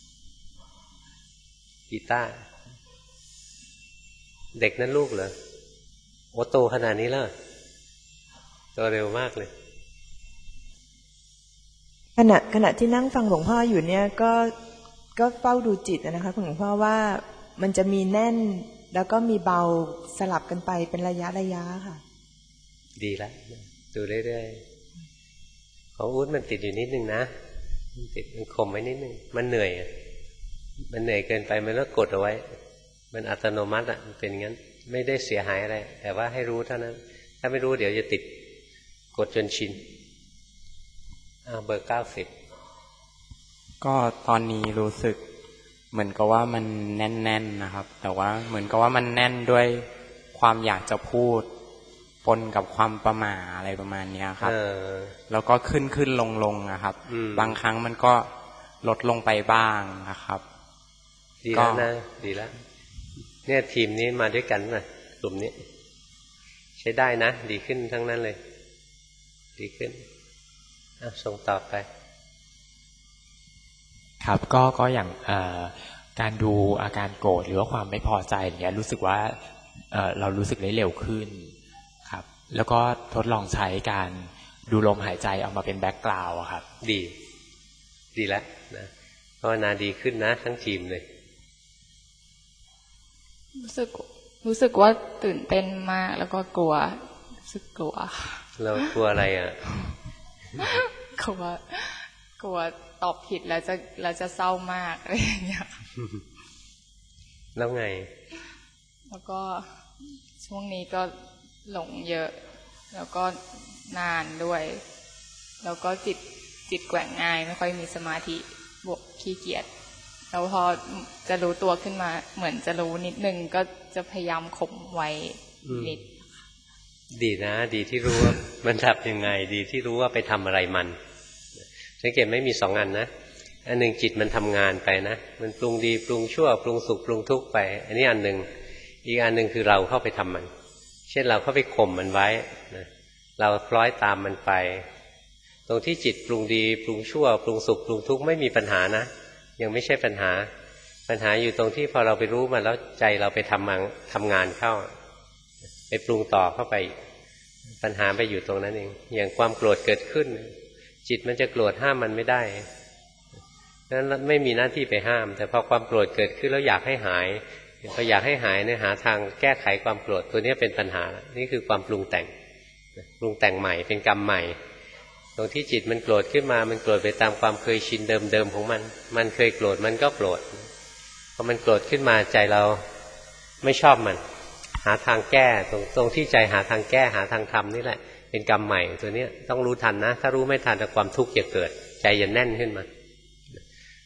กีตาร์เด็กนั้นลูกเหรอโอ้โตขนาดนี้แล้วโตเร็วมากเลยขณะขณะที่นั่งฟังหลวงพ่ออยู่เนี่ยก็ก็เฝ้าดูจิตนะคะคุณหลวงพ่อว่ามันจะมีแน่นแล้วก็มีเบาสลับกันไปเป็นระยะระยะค่ะดีแล้วดูเรื่อยๆของอุ๊ดมันติดอยู่นิดนึงนะมันติดมันข่มไว้นิดนึงมันเหนื่อยมันเหนื่อยเกินไปมันก็กดเอาไว้มันอัตโนมัติอ่ะมันเป็นงั้นไม่ได้เสียหายอะไรแต่ว่าให้รู้เท่านั้นถ้าไม่รู้เดี๋ยวจะติดกดจนชินอ่าเบอร์เก้าสิบก็ตอนนี้รู้สึกเหมือนกับว่ามันแน่นๆนะครับแต่ว่าเหมือนกับว่ามันแน่นด้วยความอยากจะพูดปนกับความประหม่าอะไรประมาณนี้ครับแล้วก็ขึ้นขึ้นลงลงนะครับบางครั้งมันก็ลดลงไปบ้างนะครับดีแล้วนะดีแล้วเนี่ยทีมนี้มาด้วยกันนะกลุ่มนี้ใช้ได้นะดีขึ้นทั้งนั้นเลยดีขึ้นอ่ะส่งต่อไปครับก็ก็อย่างการดูอาการโกรธหรือว่าความไม่พอใจอย่างเงี้ยรู้สึกว่าเรารู้สึกได้เร็วขึ้นครับแล้วก็ทดลองใช้การดูลมหายใจเอามาเป็นแบ็กกราวด์ครับดีดีแล้วนะภาวนาดีขึ้นนะทั้งทีมเลยรู้สึกรู้สึกว่าตื่นเต้นมากแล้วก็กลัวรู้สึกกลัวเรากลัวอะไรอ่ะกลัวกลัวตอบผิดแล้วจะแล้วจะเศร้ามากอะไรอย่างเงี้ยแล้วไงแล้วก็ช่วงนี้ก็หลงเยอะแล้วก็นานด้วยแล้วก็จิตจิตแกว่งง่ายไม่ค่อยมีสมาธิบวกขี้เกียจแล้วพอจะรู้ตัวขึ้นมาเหมือนจะรู้นิดนึงก็จะพยายามข่มไว้นิดดีนะดีที่รู้ว่ามันทำยังไงดีที่รู้ว่าไปทำอะไรมันสังเกตไม่มีสองอันนะอันหนึ่งจิตมันทำงานไปนะมันปรุงดีปรุงชั่วปรุงสุขปรุงทุกข์ไปอันนี้อันหนึ่งอีกอันหนึ่งคือเราเข้าไปทำมันเช่นเราเข้าไปข่มมันไว้นะเราคล้อยตามมันไปตรงที่จิตปรุงดีปรุงชั่วปรุงสุขปรุงทุกข์ไม่มีปัญหานะยังไม่ใช่ปัญหาปัญหาอยู่ตรงที่พอเราไปรู้มันแล้วใจเราไปทำงานทำงานเข้าไปปรุงต่อเข้าไปปัญหาไปอยู่ตรงนั้นเองอย่างความโกรธเกิดขึ้นจิตมันจะโกรธห้ามมันไม่ได้นั้นไม่มีหน้าที่ไปห้ามแต่พอความโกรธเกิดขึ้นแล้วอยากให้หายพออยากให้หายเนี่ยหาทางแก้ไขความโกรธตัวนี้เป็นปัญหานี่คือความปรุงแต่งปรุงแต่งใหม่เป็นกรรมใหม่ตรงที่จิตมันโกรธขึ้นมามันโกรธไปตามความเคยชินเดิมๆของมันมันเคยโกรธมันก็โกรธพอมันโกรธขึ้นมาใจเราไม่ชอบมันหาทางแก้ตรงตรงที่ใจหาทางแก้หาทางทำนี่แหละเป็นกรรมใหม่ตัวนี้ต้องรู้ทันนะถ้ารู้ไม่ทันความทุกข์จะเกิดใจจะแน่นขึ้นมา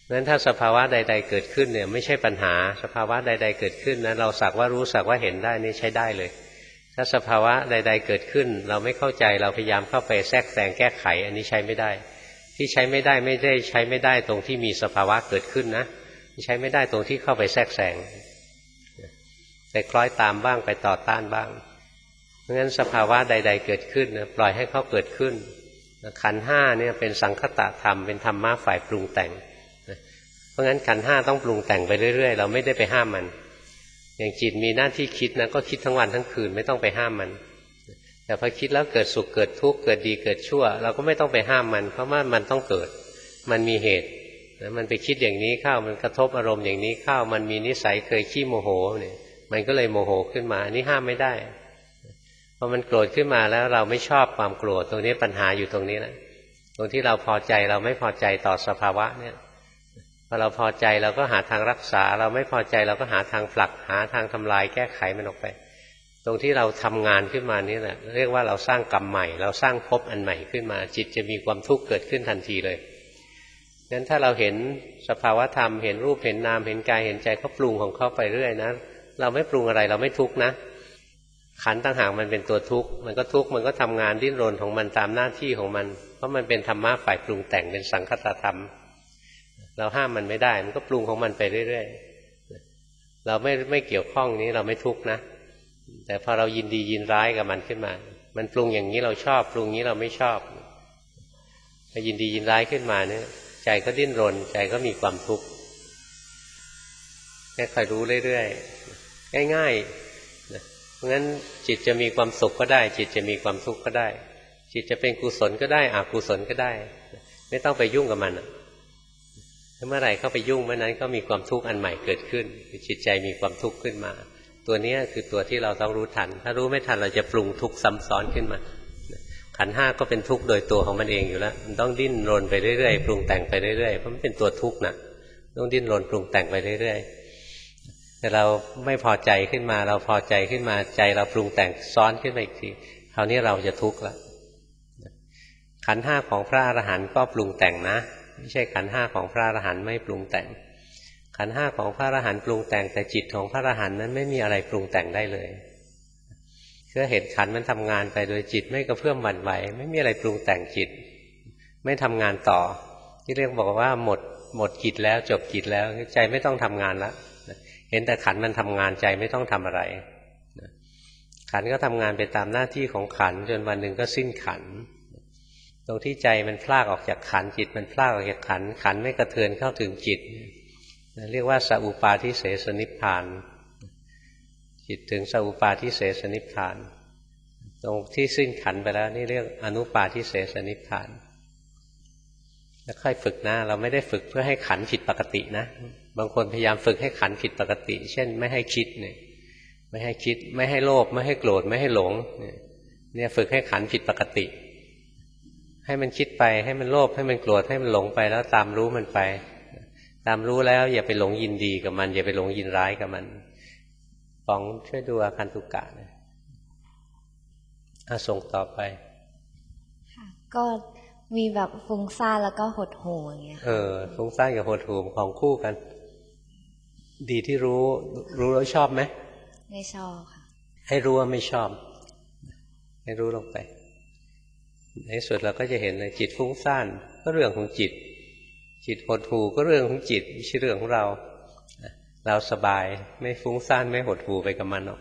งั้นถ้าสภาวะใดๆเกิดขึ้นเนี่ยไม่ใช่ปัญหาสภาวะใดๆเกิดขึ้นนะเราสักว่ารู้สักว่าเห็นได้นี่ใช้ได้เลยถ้าสภาวะใดๆเกิดขึ้นเราไม่เข้าใจเราพยายามเข้าไปแทรกแซงแก้ไขอันนี้ใช้ไม่ได้ที่ใช้ไม่ได้ไม่ได้ใช้ไม่ได้ตรงที่มีสภาวะเกิดขึ้นนะใช้ไม่ได้ตรงที่เข้าไปแทรกแซงไปคล้อยตามบ้างไปต่อต้านบ้างเพราะงั้นสภาวะใดๆเกิดขึ้นนะปล่อยให้เขาเกิดขึ้นขันธ์ห้าเนี่ยเป็นสังคตธรรมเป็นธรรมะฝ่ายปรุงแต่งเพราะงั้นขันธ์ห้าต้องปรุงแต่งไปเรื่อยๆเราไม่ได้ไปห้ามมันอย่างจิตมีหน้าที่คิดนะก็คิดทั้งวันทั้งคืนไม่ต้องไปห้ามมันแต่พอคิดแล้วเกิดสุขเกิดทุกข์เกิดดีเกิดชั่วเราก็ไม่ต้องไปห้ามมันเพราะว่ามันต้องเกิดมันมีเหตุมันไปคิดอย่างนี้เข้ามันกระทบอารมณ์อย่างนี้เข้ามันมีนิสัยเคยขี้โมโหเนี่ยมันก็เลยโมโหขึ้นมานี่ห้ามไม่ได้พอมันโกรธขึ้นมาแล้วเราไม่ชอบความโกรธตรงนี้ปัญหาอยู่ตรงนี้แหละตรงที่เราพอใจเราไม่พอใจต่อสภาวะเนี่ยพอเราพอใจเราก็หาทางรักษาเราไม่พอใจเราก็หาทางผลักหาทางทำลายแก้ไขมันออกไปตรงที่เราทำงานขึ้นมานี่แหละเรียกว่าเราสร้างกรรมใหม่เราสร้างภพอันใหม่ขึ้นมาจิตจะมีความทุกข์เกิดขึ้นทันทีเลยงั้นถ้าเราเห็นสภาวะธรรมเห็นรูปเห็นนามเห็นกายเห็นใจเขาปรุงของเขาไปเรื่อยนะเราไม่ปรุงอะไรเราไม่ทุกข์นะขันธ์ต่างหากมันเป็นตัวทุกข์มันก็ทุกข์มันก็ทำงานดิ้นรนของมันตามหน้าที่ของมันเพราะมันเป็นธรรมะฝ่ายปรุงแต่งเป็นสังคตธรรมเราห้ามมันไม่ได้มันก็ปรุงของมันไปเรื่อยๆเราไม่ไม่เกี่ยวข้องนี้เราไม่ทุกข์นะแต่พอเรายินดียินร้ายกับมันขึ้นมามันปรุงอย่างนี้เราชอบปรุงนี้เราไม่ชอบพอยินดียินร้ายขึ้นมาเนี่ยใจก็ดิ้นรนใจก็มีความทุกข์แค่คอยรู้เรื่อยๆง่ายๆเพราะงั้นจิตจะมีความสุขก็ได้จิตจะมีความทุกข์ก็ได้จิตจะเป็นกุศลก็ได้อกุศลก็ได้ไม่ต้องไปยุ่งกับมันเมื่อไหร่เข้าไปยุ่งเมื่อนั้นก็มีความทุกข์อันใหม่เกิดขึ้นจิตใจมีความทุกข์ขึ้นมาตัวนี้คือตัวที่เราต้องรู้ทันถ้ารู้ไม่ทันเราจะปรุงทุกข์ซ้ำซ้อนขึ้นมาขันธ์ห้าก็เป็นทุกข์โดยตัวของมันเองอยู่แล้วมันต้องดิ้นรนไปเรื่อยๆปรุงแต่งไปเรื่อยๆเพราะมันเป็นตัวทุกข์นะต้องดิ้นรนปรุงแต่งไปเรื่อยๆแต่เราไม่พอใจขึ้นมาเราพอใจขึ้นมาใจเราปรุงแต่งซ้อนขึ้นมาอีกทีคราวนี้เราจะทุกข์ละขันธ์ห้าของพระอรหันต์ก็ปรุงแต่งนะไม่ใช่ขันธ์ห้าของพระอรหันต์ไม่ปรุงแต่งขันธ์ห้าของพระอรหันต์ปรุงแต่งแต่จิตของพระอรหันต์นั้นไม่มีอะไรปรุงแต่งได้เลยเพื่อเห็นขันธ์มันทำงานไปโดยจิตไม่กระเพื่อมหวั่นไหวไม่มีอะไรปรุงแต่งจิตไม่ทำงานต่อที่เรียกบอกว่าหมดหมดกิจแล้วจบกิจแล้วใจไม่ต้องทำงานละเห็นแต่ขันธ์มันทำงานใจไม่ต้องทำอะไรขันธ์ก็ทำงานไปตามหน้าที่ของขันธ์จนวันหนึ่งก็สิ้นขันธ์ตรงที่ใจมันพลากออกจากขันธ์จิตมันพลากออกจากขันธ์ขันธ์ไม่กระเทือนเข้าถึงจิตเรียกว่าสัพปาทิเสสนิพพานจิตถึงสัพปาทิเสสนิพพานตรงที่สิ้นขันธ์ไปแล้วนี่เรียกอนุปาทิเสสนิพพานแล้วค่อยฝึกนะเราไม่ได้ฝึกเพื่อให้ขันธ์ผิดปกตินะบางคนพยายามฝึกให้ขันธ์ผิดปกติเช่นไม่ให้คิดเนี่ยไม่ให้คิดไม่ให้โลภไม่ให้โกรธไม่ให้หลงเนี่ยฝึกให้ขันธ์ผิดปกติให้มันคิดไปให้มันโลภให้มันโกรธให้มันหลงไปแล้วตามรู้มันไปตามรู้แล้วอย่าไปหลงยินดีกับมันอย่าไปหลงยินร้ายกับมันฟองช่วยดูอาคันตุกะนะอ่ะส่งต่อไปก็มีแบบฟุ้งซ่านแล้วก็หดหู่อย่างเงี้ยเออฟุ้งซ่านกับหดหู่ของคู่กันดีที่รู้รู้แล้วชอบไหมไม่ชอบค่ะให้รู้ว่าไม่ชอบให้รู้ลงไปในสุดเราก็จะเห็นเลยจิตฟุ้งซ่านก็เรื่องของจิตจิตหดหู่ก็เรื่องของจิตไม่ใช่เรื่องของเราเราสบายไม่ฟุ้งซ่านไม่หดหู่ไปกับมันหรอก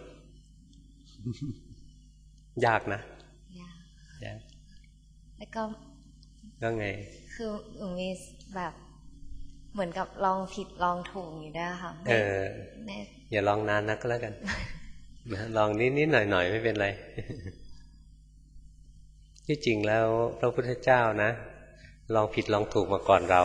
ยากนะยากแล้วก็ก็ไงคือหนูมีแบบเหมือนกับลองผิดลองถูกอยู่ด้วยค่ะเอออย่าลองนานนักก็แล้วกันลองนิดๆหน่อยๆไม่เป็นไรที่จริงแล้วพระพุทธเจ้านะลองผิดลองถูกมาก่อนเรา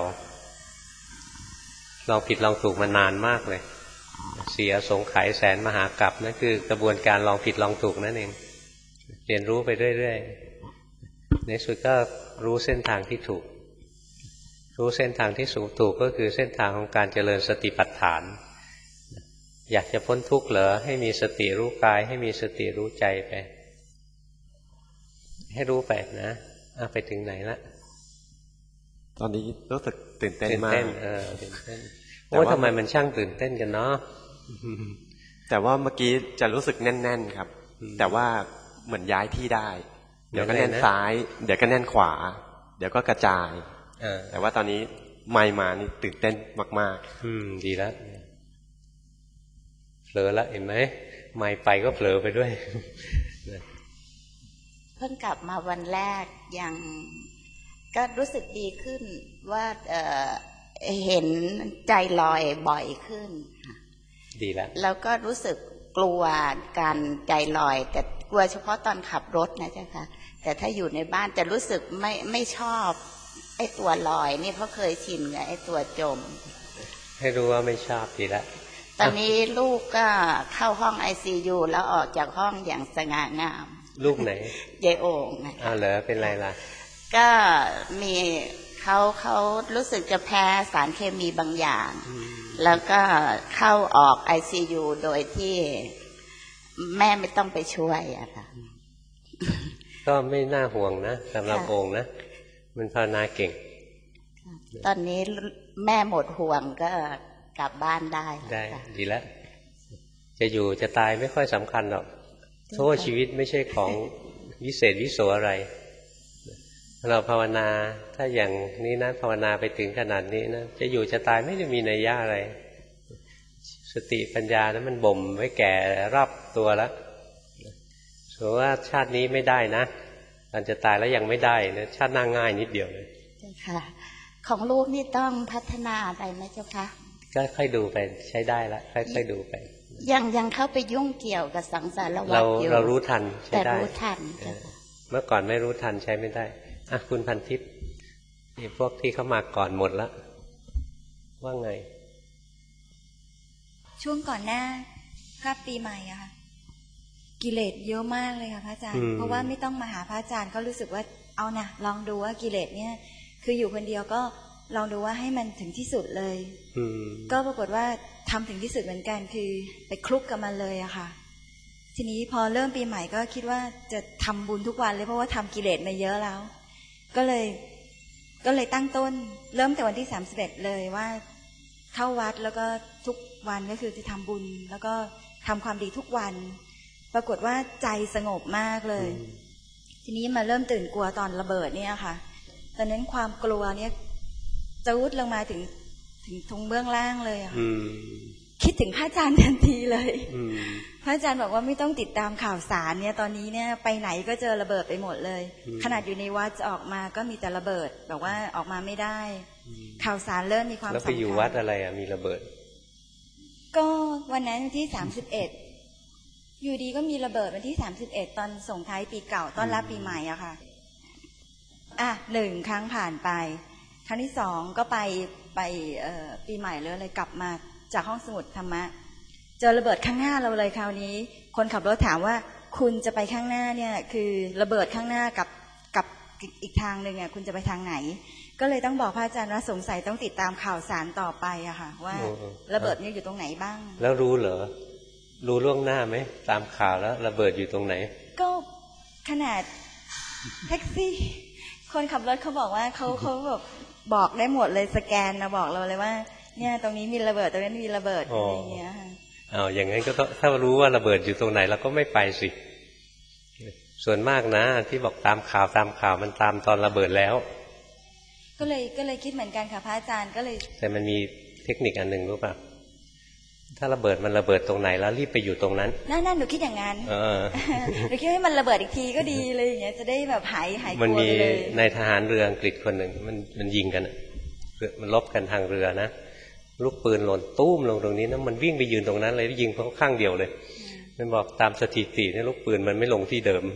ลองผิดลองถูกมานานมากเลยเสียสงไขยแสนมหากาพย์นั่นคือกระบวนการลองผิดลองถูกนั่นเองเรียนรู้ไปเรื่อยๆในสุดก็รู้เส้นทางที่ถูกรู้เส้นทางที่สูงถูกก็คือเส้นทางของการเจริญสติปัฏฐานอยากจะพ้นทุกข์เหรอให้มีสติรู้กายให้มีสติรู้ใจไปให้รู้ไปนะไปถึงไหนละตอนนี้รู้สึกตื่นเต้นมากตื่นเต้นเออตื่นเต้นโอ้ทำไมมันช่างตื่นเต้นกันเนาะแต่ว่าเมื่อกี้จะรู้สึกแน่นๆครับแต่ว่าเหมือนย้ายที่ได้เดี๋ยวก็แน่นซ้ายเดี๋ยวก็แน่นขวาเดี๋ยวก็กระจายแต่ว่าตอนนี้ไม่มานี่ตื่นเต้นมากๆอืมดีแล้วเผลอแล้วเห็นไหมไม่ไปก็เผลอไปด้วยเพิ่งกลับมาวันแรกยังก็รู้สึกดีขึ้นว่าเอ่อเห็นใจลอยบ่อยขึ้นดีแล้วแล้วก็รู้สึกกลัวการใจลอยแต่กลัวเฉพาะตอนขับรถนะเจ้าค่ะแต่ถ้าอยู่ในบ้านจะรู้สึกไม่ไม่ชอบไอ้ตัวลอยนี่เพราะเคยชินกับไอ้ตัวจมให้รู้ว่าไม่ชอบดีแล้วตอนนี้ลูกก็เข้าห้องไอซียูแล้วออกจากห้องอย่างสง่างามลูกไหนยายโอ่งอ้าวเหรอเป็นไรล่ะก็มีเขาเขารู้สึกจะแพ้สารเคมีบางอย่างแล้วก็เข้าออกไอซียูโดยที่แม่ไม่ต้องไปช่วยอะค่ะก็ไม่น่าห่วงนะสำหรับโอ่งนะมันภาวนาเก่งตอนนี้แม่หมดห่วงก็กลับบ้านได้ได้ดีแล้วจะอยู่จะตายไม่ค่อยสำคัญหรอกเพราะว่าชีวิตไม่ใช่ของวิเศษวิโสอะไรเราภาวนาถ้าอย่างนี้นะภาวนาไปถึงขนาดนี้นะจะอยู่จะตายไม่ได้มีนัยยะอะไรสติปัญญานะมันบ่มไว้แก่รอบตัวแล้วสมมติว่าชาตินี้ไม่ได้นะตอนจะตายแล้วยังไม่ได้นะชาติหน้าง่ายนิดเดียวเลยค่ะของลูกนี่ต้องพัฒนาอะไรไหมเจ้าคะก็ค่อยดูไปใช้ได้ละค่อยๆดูไปยังยังเข้าไปยุ่งเกี่ยวกับสังสารวัฏอยู่เรารู้ทันใช้ได้แต่รู้ทันเมื่อก่อนไม่รู้ทันใช้ไม่ได้อ่ะคุณพันทิพย์นี่พวกที่เข้ามาก่อนหมดแล้วว่าไงช่วงก่อนหน้าครับปีใหม่อะค่ะกิเลสเยอะมากเลยค่ะพระอาจารย์เพราะว่าไม่ต้องมาหาพระอาจารย์ก็รู้สึกว่าเอานะลองดูว่ากิเลสเนี่ยคืออยู่คนเดียวก็ลองดูว่าให้มันถึงที่สุดเลยก็ปรากฏว่าทำถึงที่สุดเหมือนกันคือไปคลุกกับมันเลยอะค่ะทีนี้พอเริ่มปีใหม่ก็คิดว่าจะทำบุญทุกวันเลยเพราะว่าทำกิเลสมาเยอะแล้วก็เลยก็เลยตั้งต้นเริ่มแต่วันที่สามสิบเอ็ดเลยว่าเข้าวัดแล้วก็ทุกวันก็คือจะทำบุญแล้วก็ทำความดีทุกวันปรากฏว่าใจสงบมากเลยทีนี้มาเริ่มตื่นกลัวตอนระเบิดเนี่ยค่ะตอนนั้นความกลัวเนี่ยจะวุดลงมาถึงถึงตรงเบื้องล่างเลยอะคิดถึงพระอาจารย์ทันทีเลยพระอาจารย์บอกว่าไม่ต้องติดตามข่าวสารเนี่ยตอนนี้เนี่ยไปไหนก็เจอระเบิดไปหมดเลยขนาดอยู่ในวัดจะออกมาก็มีแต่ระเบิดบอกว่าออกมาไม่ได้ข่าวสารเริ่มมีความสำคัญแล้วไปอยู่วัดอะไรอะมีระเบิดก็วันนั้นที่สามสิบเอ็ดอยู่ดีก็มีระเบิดวันที่สามสิบเอ็ดตอนส่งท้ายปีเก่าต้อนรับปีใหม่อะค่ะอ่ะหนึ่งครั้งผ่านไปครั้งที่สองก็ไปไปปีใหม่เลยเลยกลับมาจากห้องสมุดธรรมะเจอระเบิดข้างหน้าเราเลยคราวนี้คนขับรถถามว่าคุณจะไปข้างหน้าเนี่ยคือระเบิดข้างหน้ากับกับอีกทางหนึ่งอ่ะคุณจะไปทางไหนก็เลยต้องบอกพระอาจารย์ว่าสงสัยต้องติดตามข่าวสารต่อไปอะค่ะว่าระเบิดนี่อยู่ตรงไหนบ้างแล้วรู้เหรอรู้ล่วงหน้าไหมตามข่าวแล้วระเบิดอยู่ตรงไหนก็ขนาดแท็กซี่คนขับรถเขาบอกว่าเขาเขาแบบบอกได้หมดเลยสแกนนะบอกเราเลยว่าเนี่ยตรงนี้มีระเบิดตรงนี้มีระเบิดอะไรอย่างเงี้ยค่ะอ้าวอย่างงั้นก็ต้องถ้ารู้ว่าระเบิดอยู่ตรงไหนเราก็ไม่ไปสิส่วนมากนะที่บอกตามข่าวตามข่าวมันตามตอนระเบิดแล้วก็เลยก็เลยคิดเหมือนกันค่ะพระอาจารย์ก็เลยแต่มันมีเทคนิคอันหนึ่งรู้ป่ะถ้าระเบิดมันระเบิดตรงไหนแล้วรีบไปอยู่ตรงนั้นนั่นนั่นหนูคิดอย่างนั้นหนูคิดให้มันระเบิดอีกทีก็ดีเลยอย่างเงี้ยจะได้แบบหายหายกลัวเลยมันมีในทหารเรืออังกฤษคนหนึ่งมันมันยิงกันมันลบกันทางเรือนะลูกปืนหล่นตุ้มลงตรงนี้นะมันวิ่งไปยืนตรงนั้นเลยยิงเขาข้างเดียวเลยมันบอกตามสถิติเนี่ยลูกปืนมันไม่ลงที่เดิม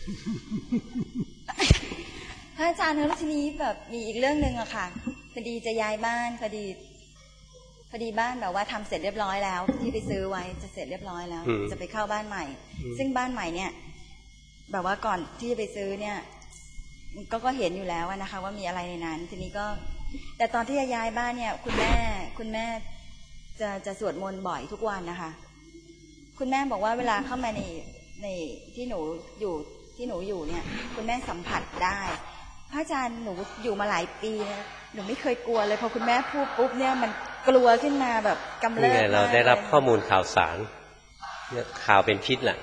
พระอาจารย์แล้วทีนี้แบบมีอีกเรื่องนึงอะค่ะพอดีจะย้ายบ้านพอดีพอดีบ้านแบบว่าทำเสร็จเรียบร้อยแล้วที่ไปซื้อไว้จะเสร็จเรียบร้อยแล้วจะไปเข้าบ้านใหม่ซึ่งบ้านใหม่เนี่ยแบบว่าก่อนที่จะไปซื้อเนี่ยก็ก็เห็นอยู่แล้วนะคะว่ามีอะไรในนั้นทีนี้ก็แต่ตอนที่จะย้ายบ้านเนี่ยคุณแม่คุณแม่จะจะสวดมนต์บ่อยทุกวันนะคะคุณแม่บอกว่าเวลาเข้ามาในในที่หนูอยู่ที่หนูอยู่เนี่ยคุณแม่สัมผัสได้พระอาจารย์หนูอยู่มาหลายปีนะหนูไม่เคยกลัวเลยพอคุณแม่พูดปุ๊บเนี่ยมันกลัวขึ้นมาแบบกำเริบนี่ไงเราได้รับข้อมูลข่าวสารเนี่ยข่าวเป็นพิษแหละ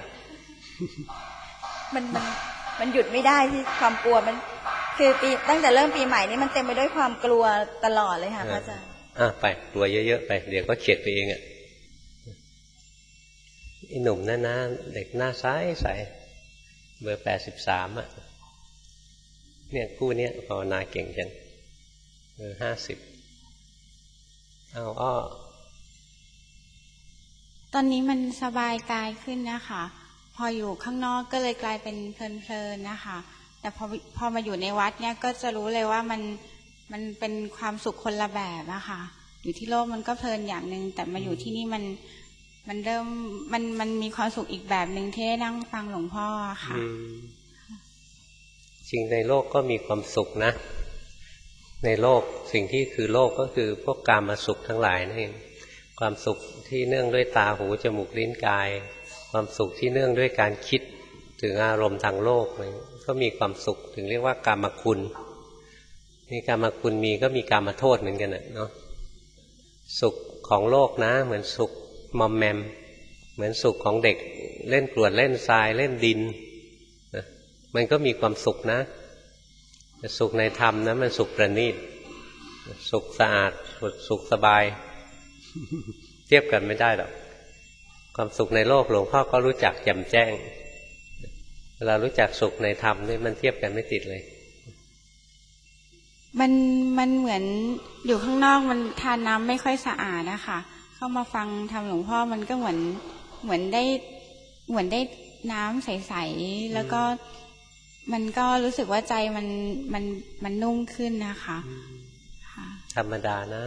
มันมันมันหยุดไม่ได้ที่ความกลัวมันคือปีตั้งแต่เริ่มปีใหม่นี้มันเต็มไปด้วยความกลัวตลอดเลยค่ะพระอาจารย์อ่ะไปกลัวเยอะๆไปเดี๋ยวก็เข็ดไปเองอ่ะไอ้หนุ่มนั่นนะเด็กหน้าใสใสเบอร์แปดสิบสามอ่ะเนี่ยคู่เนี้ยภาวนาเก่งจังเบอร์ห้าสิบเอาอ้อตอนนี้มันสบายกายขึ้นนะคะพออยู่ข้างนอกก็เลยกลายเป็นเพลินๆนะคะแต่พอพอมาอยู่ในวัดเนี่ยก็จะรู้เลยว่ามันมันเป็นความสุขคนละแบบนะคะอยู่ที่โลกมันก็เพลินอย่างหนึ่งแต่มาอยู่ที่นี่มันมันเริ่มมันมันมีความสุขอีกแบบหนึ่งที่ได้นั่งฟังหลวงพ่อค่ะจริงในโลกก็มีความสุขนะในโลกสิ่งที่คือโลกก็คือพวกกามสุขทั้งหลายนั่นเองความสุขที่เนื่องด้วยตาหูจมูกลิ้นกายความสุขที่เนื่องด้วยการคิดถึงอารมณ์ทางโลกก็มีความสุขถึงเรียกว่ากามคุณนี่กามคุณมีก็มีกามโทษเหมือนกันเนาะสุขของโลกนะเหมือนสุขมอมแมมเหมือนสุขของเด็กเล่นกรวดเล่นทรายเล่นดินนะมันก็มีความสุขนะแต่สุขในธรรมนะมันสุขประณีตสุขสะอาดสุขสบายเทียบกันไม่ได้หรอกความสุขในโลกหลวงพ่อก็รู้จักแจ่มแจ้งเวลารู้จักสุขในธรรมนี่มันเทียบกันไม่ติดเลยมันมันเหมือนอยู่ข้างนอกมันทานน้ำไม่ค่อยสะอาดนะคะเข้ามาฟังธรรมหลวงพ่อมันก็เหมือนเหมือนได้เหมือนได้น้ำใสๆแล้วก็มันก็รู้สึกว่าใจมันมันมันนุ่มขึ้นนะคะธรรมดานะ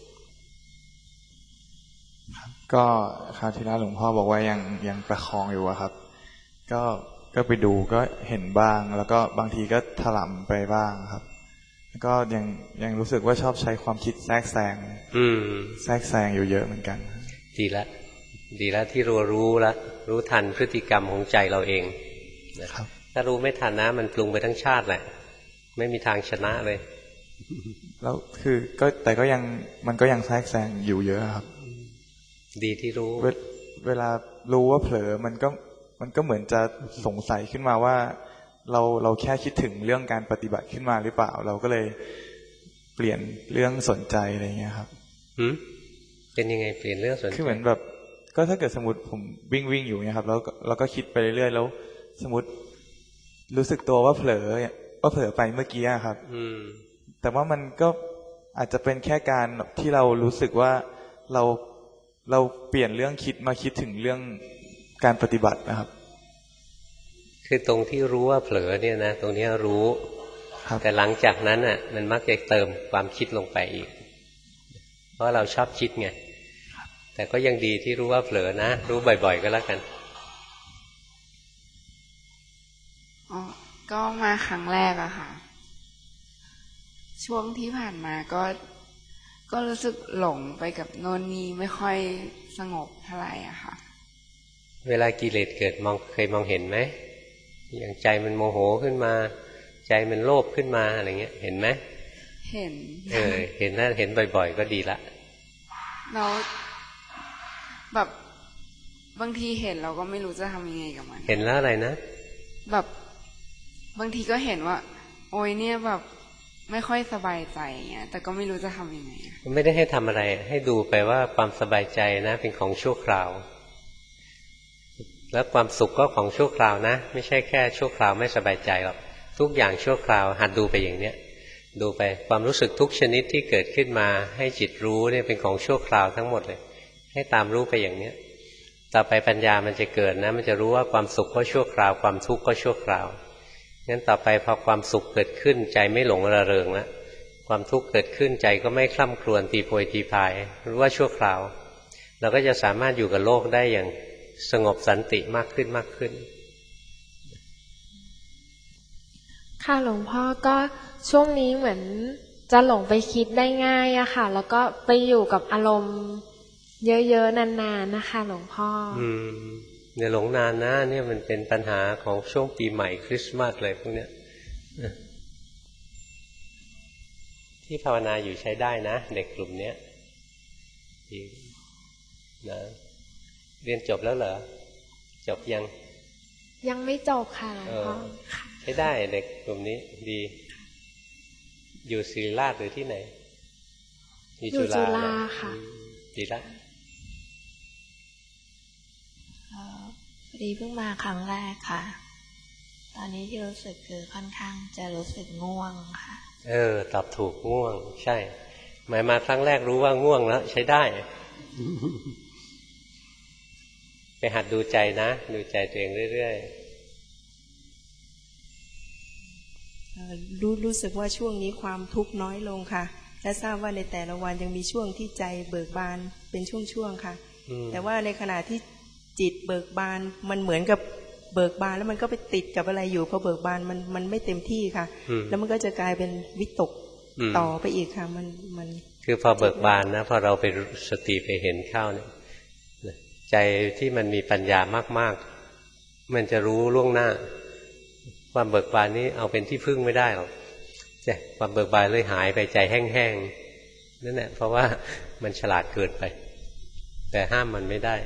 ก็คราวที่แล้วหลวงพ่อบอกว่ายังยังประคองอยู่อะครับก็ก็ไปดูก็เห็นบ้างแล้วก็บางทีก็ถลำไปบ้างครับแล้วก็ยังยังรู้สึกว่าชอบใช้ความคิดแทรกแซงแทรกแซงอยู่เยอะเหมือนกันดีละดีละที่รู้รู้ละรู้ทันพฤติกรรมของใจเราเองนะครับถ้ารู้ไม่ทันนะมันปรุงไปทั้งชาติแหละไม่มีทางชนะเลยแล้วคือก็แต่ก็ยังมันก็ยังแทรกแซงอยู่เยอะครับดีที่รู้เว, เวลารู้ว่าเผลอมันก็มันก็เหมือนจะสงสัยขึ้นมาว่าเราเราแค่คิดถึงเรื่องการปฏิบัติขึ้นมาหรือเปล่าเราก็เลยเปลี่ยนเรื่องสนใจอะไรเงี้ยครับหืมเป็นยังไงเปลี่ยนเรื่องสนใจคือเหมือนแบบก็ถ้าเกิดสมมติผมวิ่งวิ่งอยู่เนี่ยครับแล้วเราก็คิดไปเรื่อยๆแล้วสมมติรู้สึกตัวว่าเผลอว่าเผลอไปเมื่อกี้ครับแต่ว่ามันก็อาจจะเป็นแค่การที่เรารู้สึกว่าเราเราเปลี่ยนเรื่องคิดมาคิดถึงเรื่องการปฏิบัตินะครับคือตรงที่รู้ว่าเผลอเนี่ยนะตรงนี้รู้แต่หลังจากนั้นอ่ะมันมักจะเติมความคิดลงไปอีกเพราะเราชอบคิดไงแต่ก็ยังดีที่รู้ว่าเผลอนะรู้บ่อยๆก็แล้วกันอ๋อก็มาครั้งแรกอะค่ะช่วงที่ผ่านมาก็ก็รู้สึกหลงไปกับโน่นนี่ไม่ค่อยสงบเท่าไหร่อะค่ะเวลากิเลสเกิดมองเคยมองเห็นไหมอย่างใจมันโมโหขึ้นมาใจมันโลภขึ้นมาอะไรเงี้ยเห็นไหมเห็นเออเห็นน่าเห็นบ่อยๆก็ดีละแล้วแบบบางทีเห็นเราก็ไม่รู้จะทำยังไงกับมันเห็นแล้วอะไรนะแบบบางทีก็เห็นว่าโอ้ยเนี่ยแบบไม่ค่อยสบายใจเงี้ยแต่ก็ไม่รู้จะทำยังไงไม่ได้ให้ทำอะไรให้ดูไปว่าความสบายใจนะเป็นของชั่วคราวแล้วความสุขก็ของชั่วคราวนะไม่ใช่แค่ชั่วคราวไม่สบายใจหรอกทุกอย่างชั่วคราวหัดดูไปอย่างเนี้ยดูไปความรู้สึกทุกชนิดที่เกิดขึ้นมาให้จิตรู้เนี่ยเป็นของชั่วคราวทั้งหมดเลยให้ตามรู้ไปอย่างเนี้ยต่อไปปัญญามันจะเกิดนะมันจะรู้ว่าความสุขก็ชั่วคราวความทุกข์ก็ชั่วคราวงั้นต่อไปพอความสุขเกิดขึ้นใจไม่หลงระเริงแล้วความทุกข์เกิดขึ้นใจก็ไม่คล่ำครวญตีโพยตีพายรู้ว่าชั่วคราวเราก็จะสามารถอยู่กับโลกได้อย่างสงบสันติมากขึ้นมากขึ้นค่ะหลวงพ่อก็ช่วงนี้เหมือนจะหลงไปคิดได้ง่ายอะค่ะแล้วก็ไปอยู่กับอารมณ์เยอะๆนานๆนะคะหลวงพ่ออืมเนี่ยหลงนานนะเนี่ยมันเป็นปัญหาของช่วงปีใหม่คริสต์มาสเลยพวกเนี้ยที่ภาวนาอยู่ใช้ได้นะเด็กกลุ่มเนี้ยนะเรียนจบแล้วเหรอจบยังยังไม่จบค่ะหลวงพ่อใช้ได้เด็กกลุ่มนี้ดีอยู่ศิริราชหรือที่ไหนอยู่จุฬาค่ะดีละพอดีเพิ่งมาครั้งแรกค่ะตอนนี้ที่รู้สึกคือค่อนข้างจะรู้สึกง่วงค่ะเออตอบถูกง่วงใช่หมายมาครั้งแรกรู้ว่าง่วงแล้วใช้ได้ ไปหัดดูใจนะดูใจตัวเองเรื่อยๆรู้รู้สึกว่าช่วงนี้ความทุกข์น้อยลงค่ะและทราบว่าในแต่ละวันยังมีช่วงที่ใจเบิกบานเป็นช่วงๆค่ะแต่ว่าในขณะที่จิตเบิกบานมันเหมือนกับเบิกบานแล้วมันก็ไปติดกับอะไรอยู่พอเบิกบานมันมันไม่เต็มที่ค่ะแล้วมันก็จะกลายเป็นวิตกต่อไปอีกค่ะมันมันคือพอเบิกบานนะพอเราไปสติไปเห็นเข้าเนี่ยใจที่มันมีปัญญามากๆมันจะรู้ล่วงหน้าความเบิกบานนี้เอาเป็นที่พึ่งไม่ได้หรอกแต่ความเบิกบานเลยหายไปใจแห้งๆนั่นแหละเพราะว่ามันฉลาดเกินไปแต่ห้ามมันไม่ได้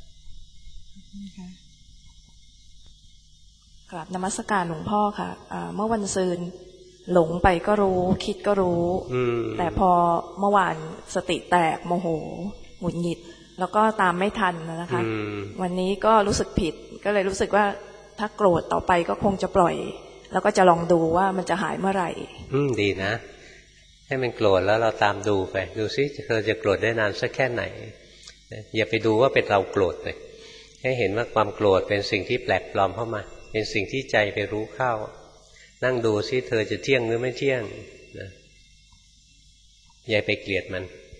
กราบนมัสการหลวงพ่อค่ะเมื่อวันซืนหลงไปก็รู้คิดก็รู้แต่พอเมื่อวานสติแตกโมโหหงุดหงิดแล้วก็ตามไม่ทันนะคะวันนี้ก็รู้สึกผิดก็เลยรู้สึกว่าถ้าโกรธต่อไปก็คงจะปล่อยแล้วก็จะลองดูว่ามันจะหายเมื่อไหร่อืมดีนะให้มันโกรธแล้วเราตามดูไปดูซิเธอจะโกรธได้นานสักแค่ไหนอย่าไปดูว่าเป็นเราโกรธเลยให้เห็นว่าความโกรธเป็นสิ่งที่แปลกปลอมเข้ามาเป็นสิ่งที่ใจไปรู้เข้านั่งดูซิเธอจะเที่ยงหรือไม่เที่ยงนะอย่าไปเกลียดมัน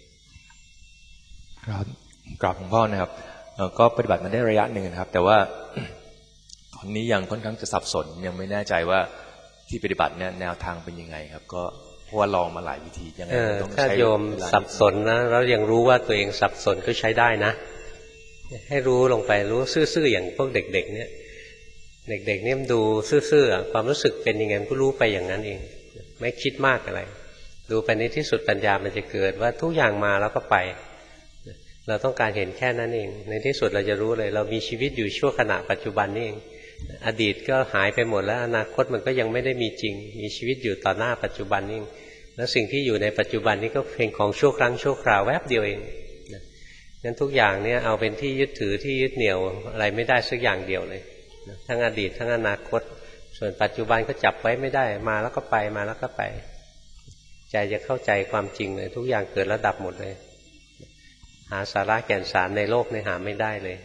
ครับกราบหลวงพ่อนะครับก็ปฏิบัติมาได้ระยะหนึ่งนะครับแต่ว่าตอนนี้ยังค่อนข้างจะสับสนยังไม่แน่ใจว่าที่ปฏิบัติเนี่ยแนวทางเป็นยังไงครับก็เพราะว่าลองมาหลายวิธียังไงต้องใช้ถ้าโยมสับสนนะแล้วยังรู้ว่าตัวเองสับสนก็ใช้ได้นะให้รู้ลงไปรู้ซื่อๆอย่างพวกเด็กๆเนี่ยเด็กๆเนี่ยดูซื่อๆความรู้สึกเป็นยังไงก็รู้ไปอย่างนั้นเองไม่คิดมากอะไรดูไปในที่สุดปัญญามันจะเกิดว่าทุกอย่างมาแล้วก็ไปเราต้องการเห็นแค่นั้นเองในที่สุดเราจะรู้เลยเรามีชีวิตอยู่ชั่วขณะปัจจุบันนี่เองอดีตก็หายไปหมดแล้วอนาคตมันก็ยังไม่ได้มีจริงมีชีวิตอยู่ต่อหน้าปัจจุบันนี่แล้วสิ่งที่อยู่ในปัจจุบันนี้ก็เพียงของชั่วครั้งชั่วคราวแวบเดียวเองงั้นทุกอย่างเนี่ยเอาเป็นที่ยึดถือที่ยึดเหนี่ยวอะไรไม่ได้สักอย่างเดียวเลยทั้งอดีตทั้งอนาคตส่วนปัจจุบันก็จับไว้ไม่ได้มาแล้วก็ไปมาแล้วก็ไปใจจะเข้าใจความจริงเลยทุกอย่างเกิดแล้วดับหมดเลยหาสาระแก่นสารในโลกในหาไม่ได้เลย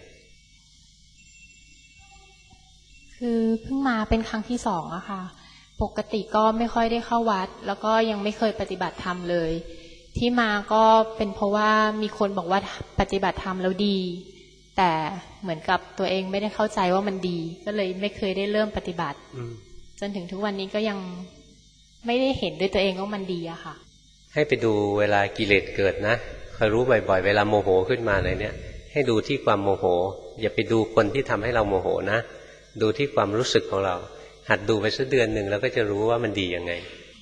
คือเพิ่งมาเป็นครั้งที่สองอะค่ะปกติก็ไม่ค่อยได้เข้าวัดแล้วก็ยังไม่เคยปฏิบัติธรรมเลยที่มาก็เป็นเพราะว่ามีคนบอกว่าปฏิบัติธรรมแล้วดีแต่เหมือนกับตัวเองไม่ได้เข้าใจว่ามันดีก็เลยไม่เคยได้เริ่มปฏิบัติจนถึงทุกวันนี้ก็ยังไม่ได้เห็นด้วยตัวเองว่ามันดีอะค่ะให้ไปดูเวลากิเลสเกิดนะคอยรู้บ่อยๆเวลาโมโหขึ้นมาเลยเนี่ยให้ดูที่ความโมโหอย่าไปดูคนที่ทำให้เราโมโหนะดูที่ความรู้สึกของเราหัดดูไปสักเดือนหนึ่งแล้วก็จะรู้ว่ามันดียังไง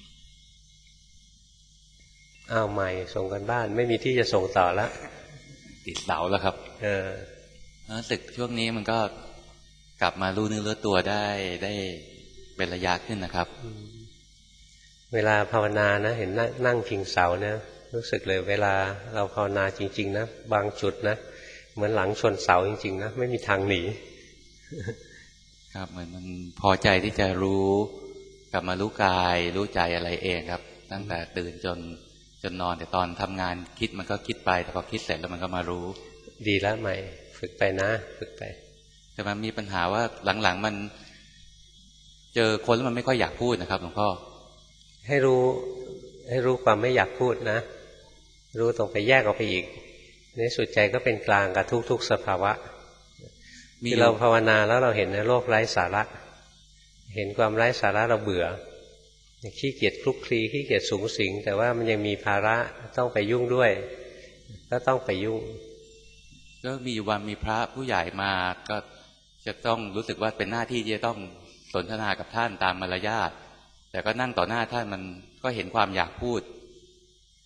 อ้าวใหม่ส่งกันบ้านไม่มีที่จะส่งต่อแล้วติดเสาแล้วครับเออรู้สึกช่วงนี้มันก็กลับมารู้เนื้อรู้ตัวได้ได้เป็นระยะขึ้นนะครับเวลาภาวนานะเห็นนั่งพิงเสาเนี่ยรู้สึกเลยเวลาเราภาวนาจริงๆนะบางจุดนะเหมือนหลังชนเสาจริงๆนะไม่มีทางหนีครับเหมือนมันพอใจที่จะรู้กลับมารู้กายรู้ใจอะไรเองครับตั้งแต่ตื่นจนจนนอนแต่ตอนทำงานคิดมันก็คิดไปแต่พอคิดเสร็จแล้วมันก็มารู้ดีแล้วใหม่ฝึกไปนะฝึกไปแต่มันมีปัญหาว่าหลังๆมันเจอคนแล้วมันไม่ค่อยอยากพูดนะครับหลวงพ่อให้รู้ให้รู้ความไม่อยากพูดนะรู้ตรงไปแยกออกไปอีกในสุดใจก็เป็นกลางกับทุกๆสภาวะที่เราภาวนาแล้วเราเห็นในโลกไร้สาระเห็นความไร้สาระเราเบื่อขี้เกียจคลุกคลีขี้เกียจสูงสิงแต่ว่ามันยังมีภาระต้องไปยุ่งด้วยก็ต้องไปยุ่งก็มีอยู่วันมีพระผู้ใหญ่มาก็จะต้องรู้สึกว่าเป็นหน้าที่ที่จะต้องสนทนากับท่านตามมารยาทแต่ก็นั่งต่อหน้าท่านมันก็เห็นความอยากพูด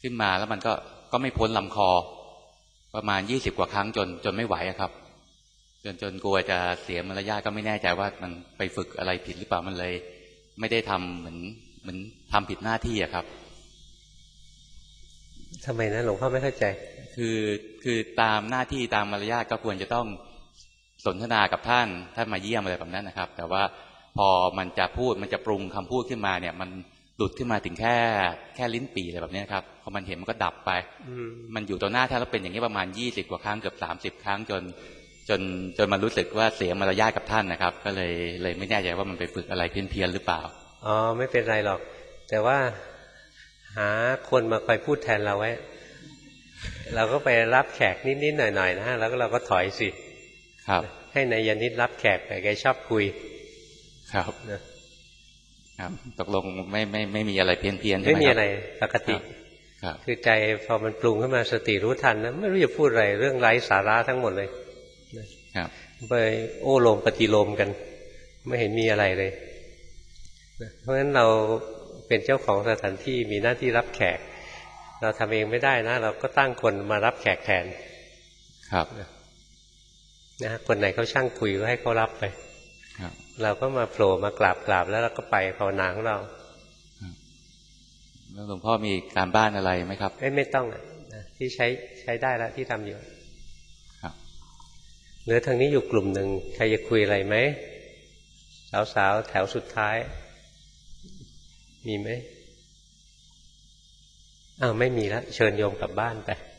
ขึ้นมาแล้วมันก็ก็ไม่พ้นลำคอประมาณยี่สิบกว่าครั้งจนจนไม่ไหวอะครับจนจนกลัวจะเสียมารยาทก็ไม่แน่ใจว่ามันไปฝึกอะไรผิดหรือเปล่ามันเลยไม่ได้ทำเหมือนเหมือนทำผิดหน้าที่อะครับทำไมนะหลวงพ่อไม่เข้าใจคือคือตามหน้าที่ตามมารยาทก็ควรจะต้องสนทนากับท่านท่านมาเยี่ยมอะไรแบบนั้นนะครับแต่ว่าพอมันจะพูดมันจะปรุงคำพูดขึ้นมาเนี่ยมันหลุดขึ้นมาถึงแค่แค่ลิ้นปี่อะไรแบบนี้ครับพอมันเห็นมันก็ดับไปมันอยู่ต่อหน้าท่านแล้วเป็นอย่างนี้ประมาณยี่สิบกว่าครั้งเกือบสามสิบครั้งจนจนจนมันรู้สึกว่าเสียมารยาทกับท่านนะครับก็เลยเลยไม่แน่ใจว่ามันไปฝึกอะไรเพี้ยนๆหรือเปล่าอ๋อไม่เป็นไรหรอกแต่ว่าหาคนมาคอยพูดแทนเราไว้เราก็ไปรับแขกนิดๆหน่อยๆนะแล้วก็เราก็ถอยสิครับให้นายยนิดรับแขกไปแกชอบคุยครับนะครับตกลงไม่ไม่ไม่มีอะไรเพี้ยนเพี้ยนไม่มีอะไรปกติคือใจพอมันปรุงขึ้นมาสติรู้ทันนะไม่รู้จะพูดอะไรเรื่องไร้สาระทั้งหมดเลยครับไปโอ้โลมปฏิโลมกันไม่เห็นมีอะไรเลยเพราะฉะนั้นเราเป็นเจ้าของสถานที่มีหน้าที่รับแขกเราทำเองไม่ได้นะเราก็ตั้งคนมารับแขกแทนครับนะคนไหนเขาช่างคุยก็ให้เขารับไปเราก็มาโผล่มากราบกราบแล้วเราก็ไปภาวนาของเราแล้วหลวงพ่อมีการบ้านอะไรไหมครับไม่ไม่ต้องนะที่ใช้ใช้ได้แล้วที่ทำอยู่ครับเหลือทางนี้อยู่กลุ่มหนึ่งใครจะคุยอะไรไหมสาวๆแถวสุดท้ายมีไหมอ้าวไม่มีแล้วเชิญโยมกลับบ้านไป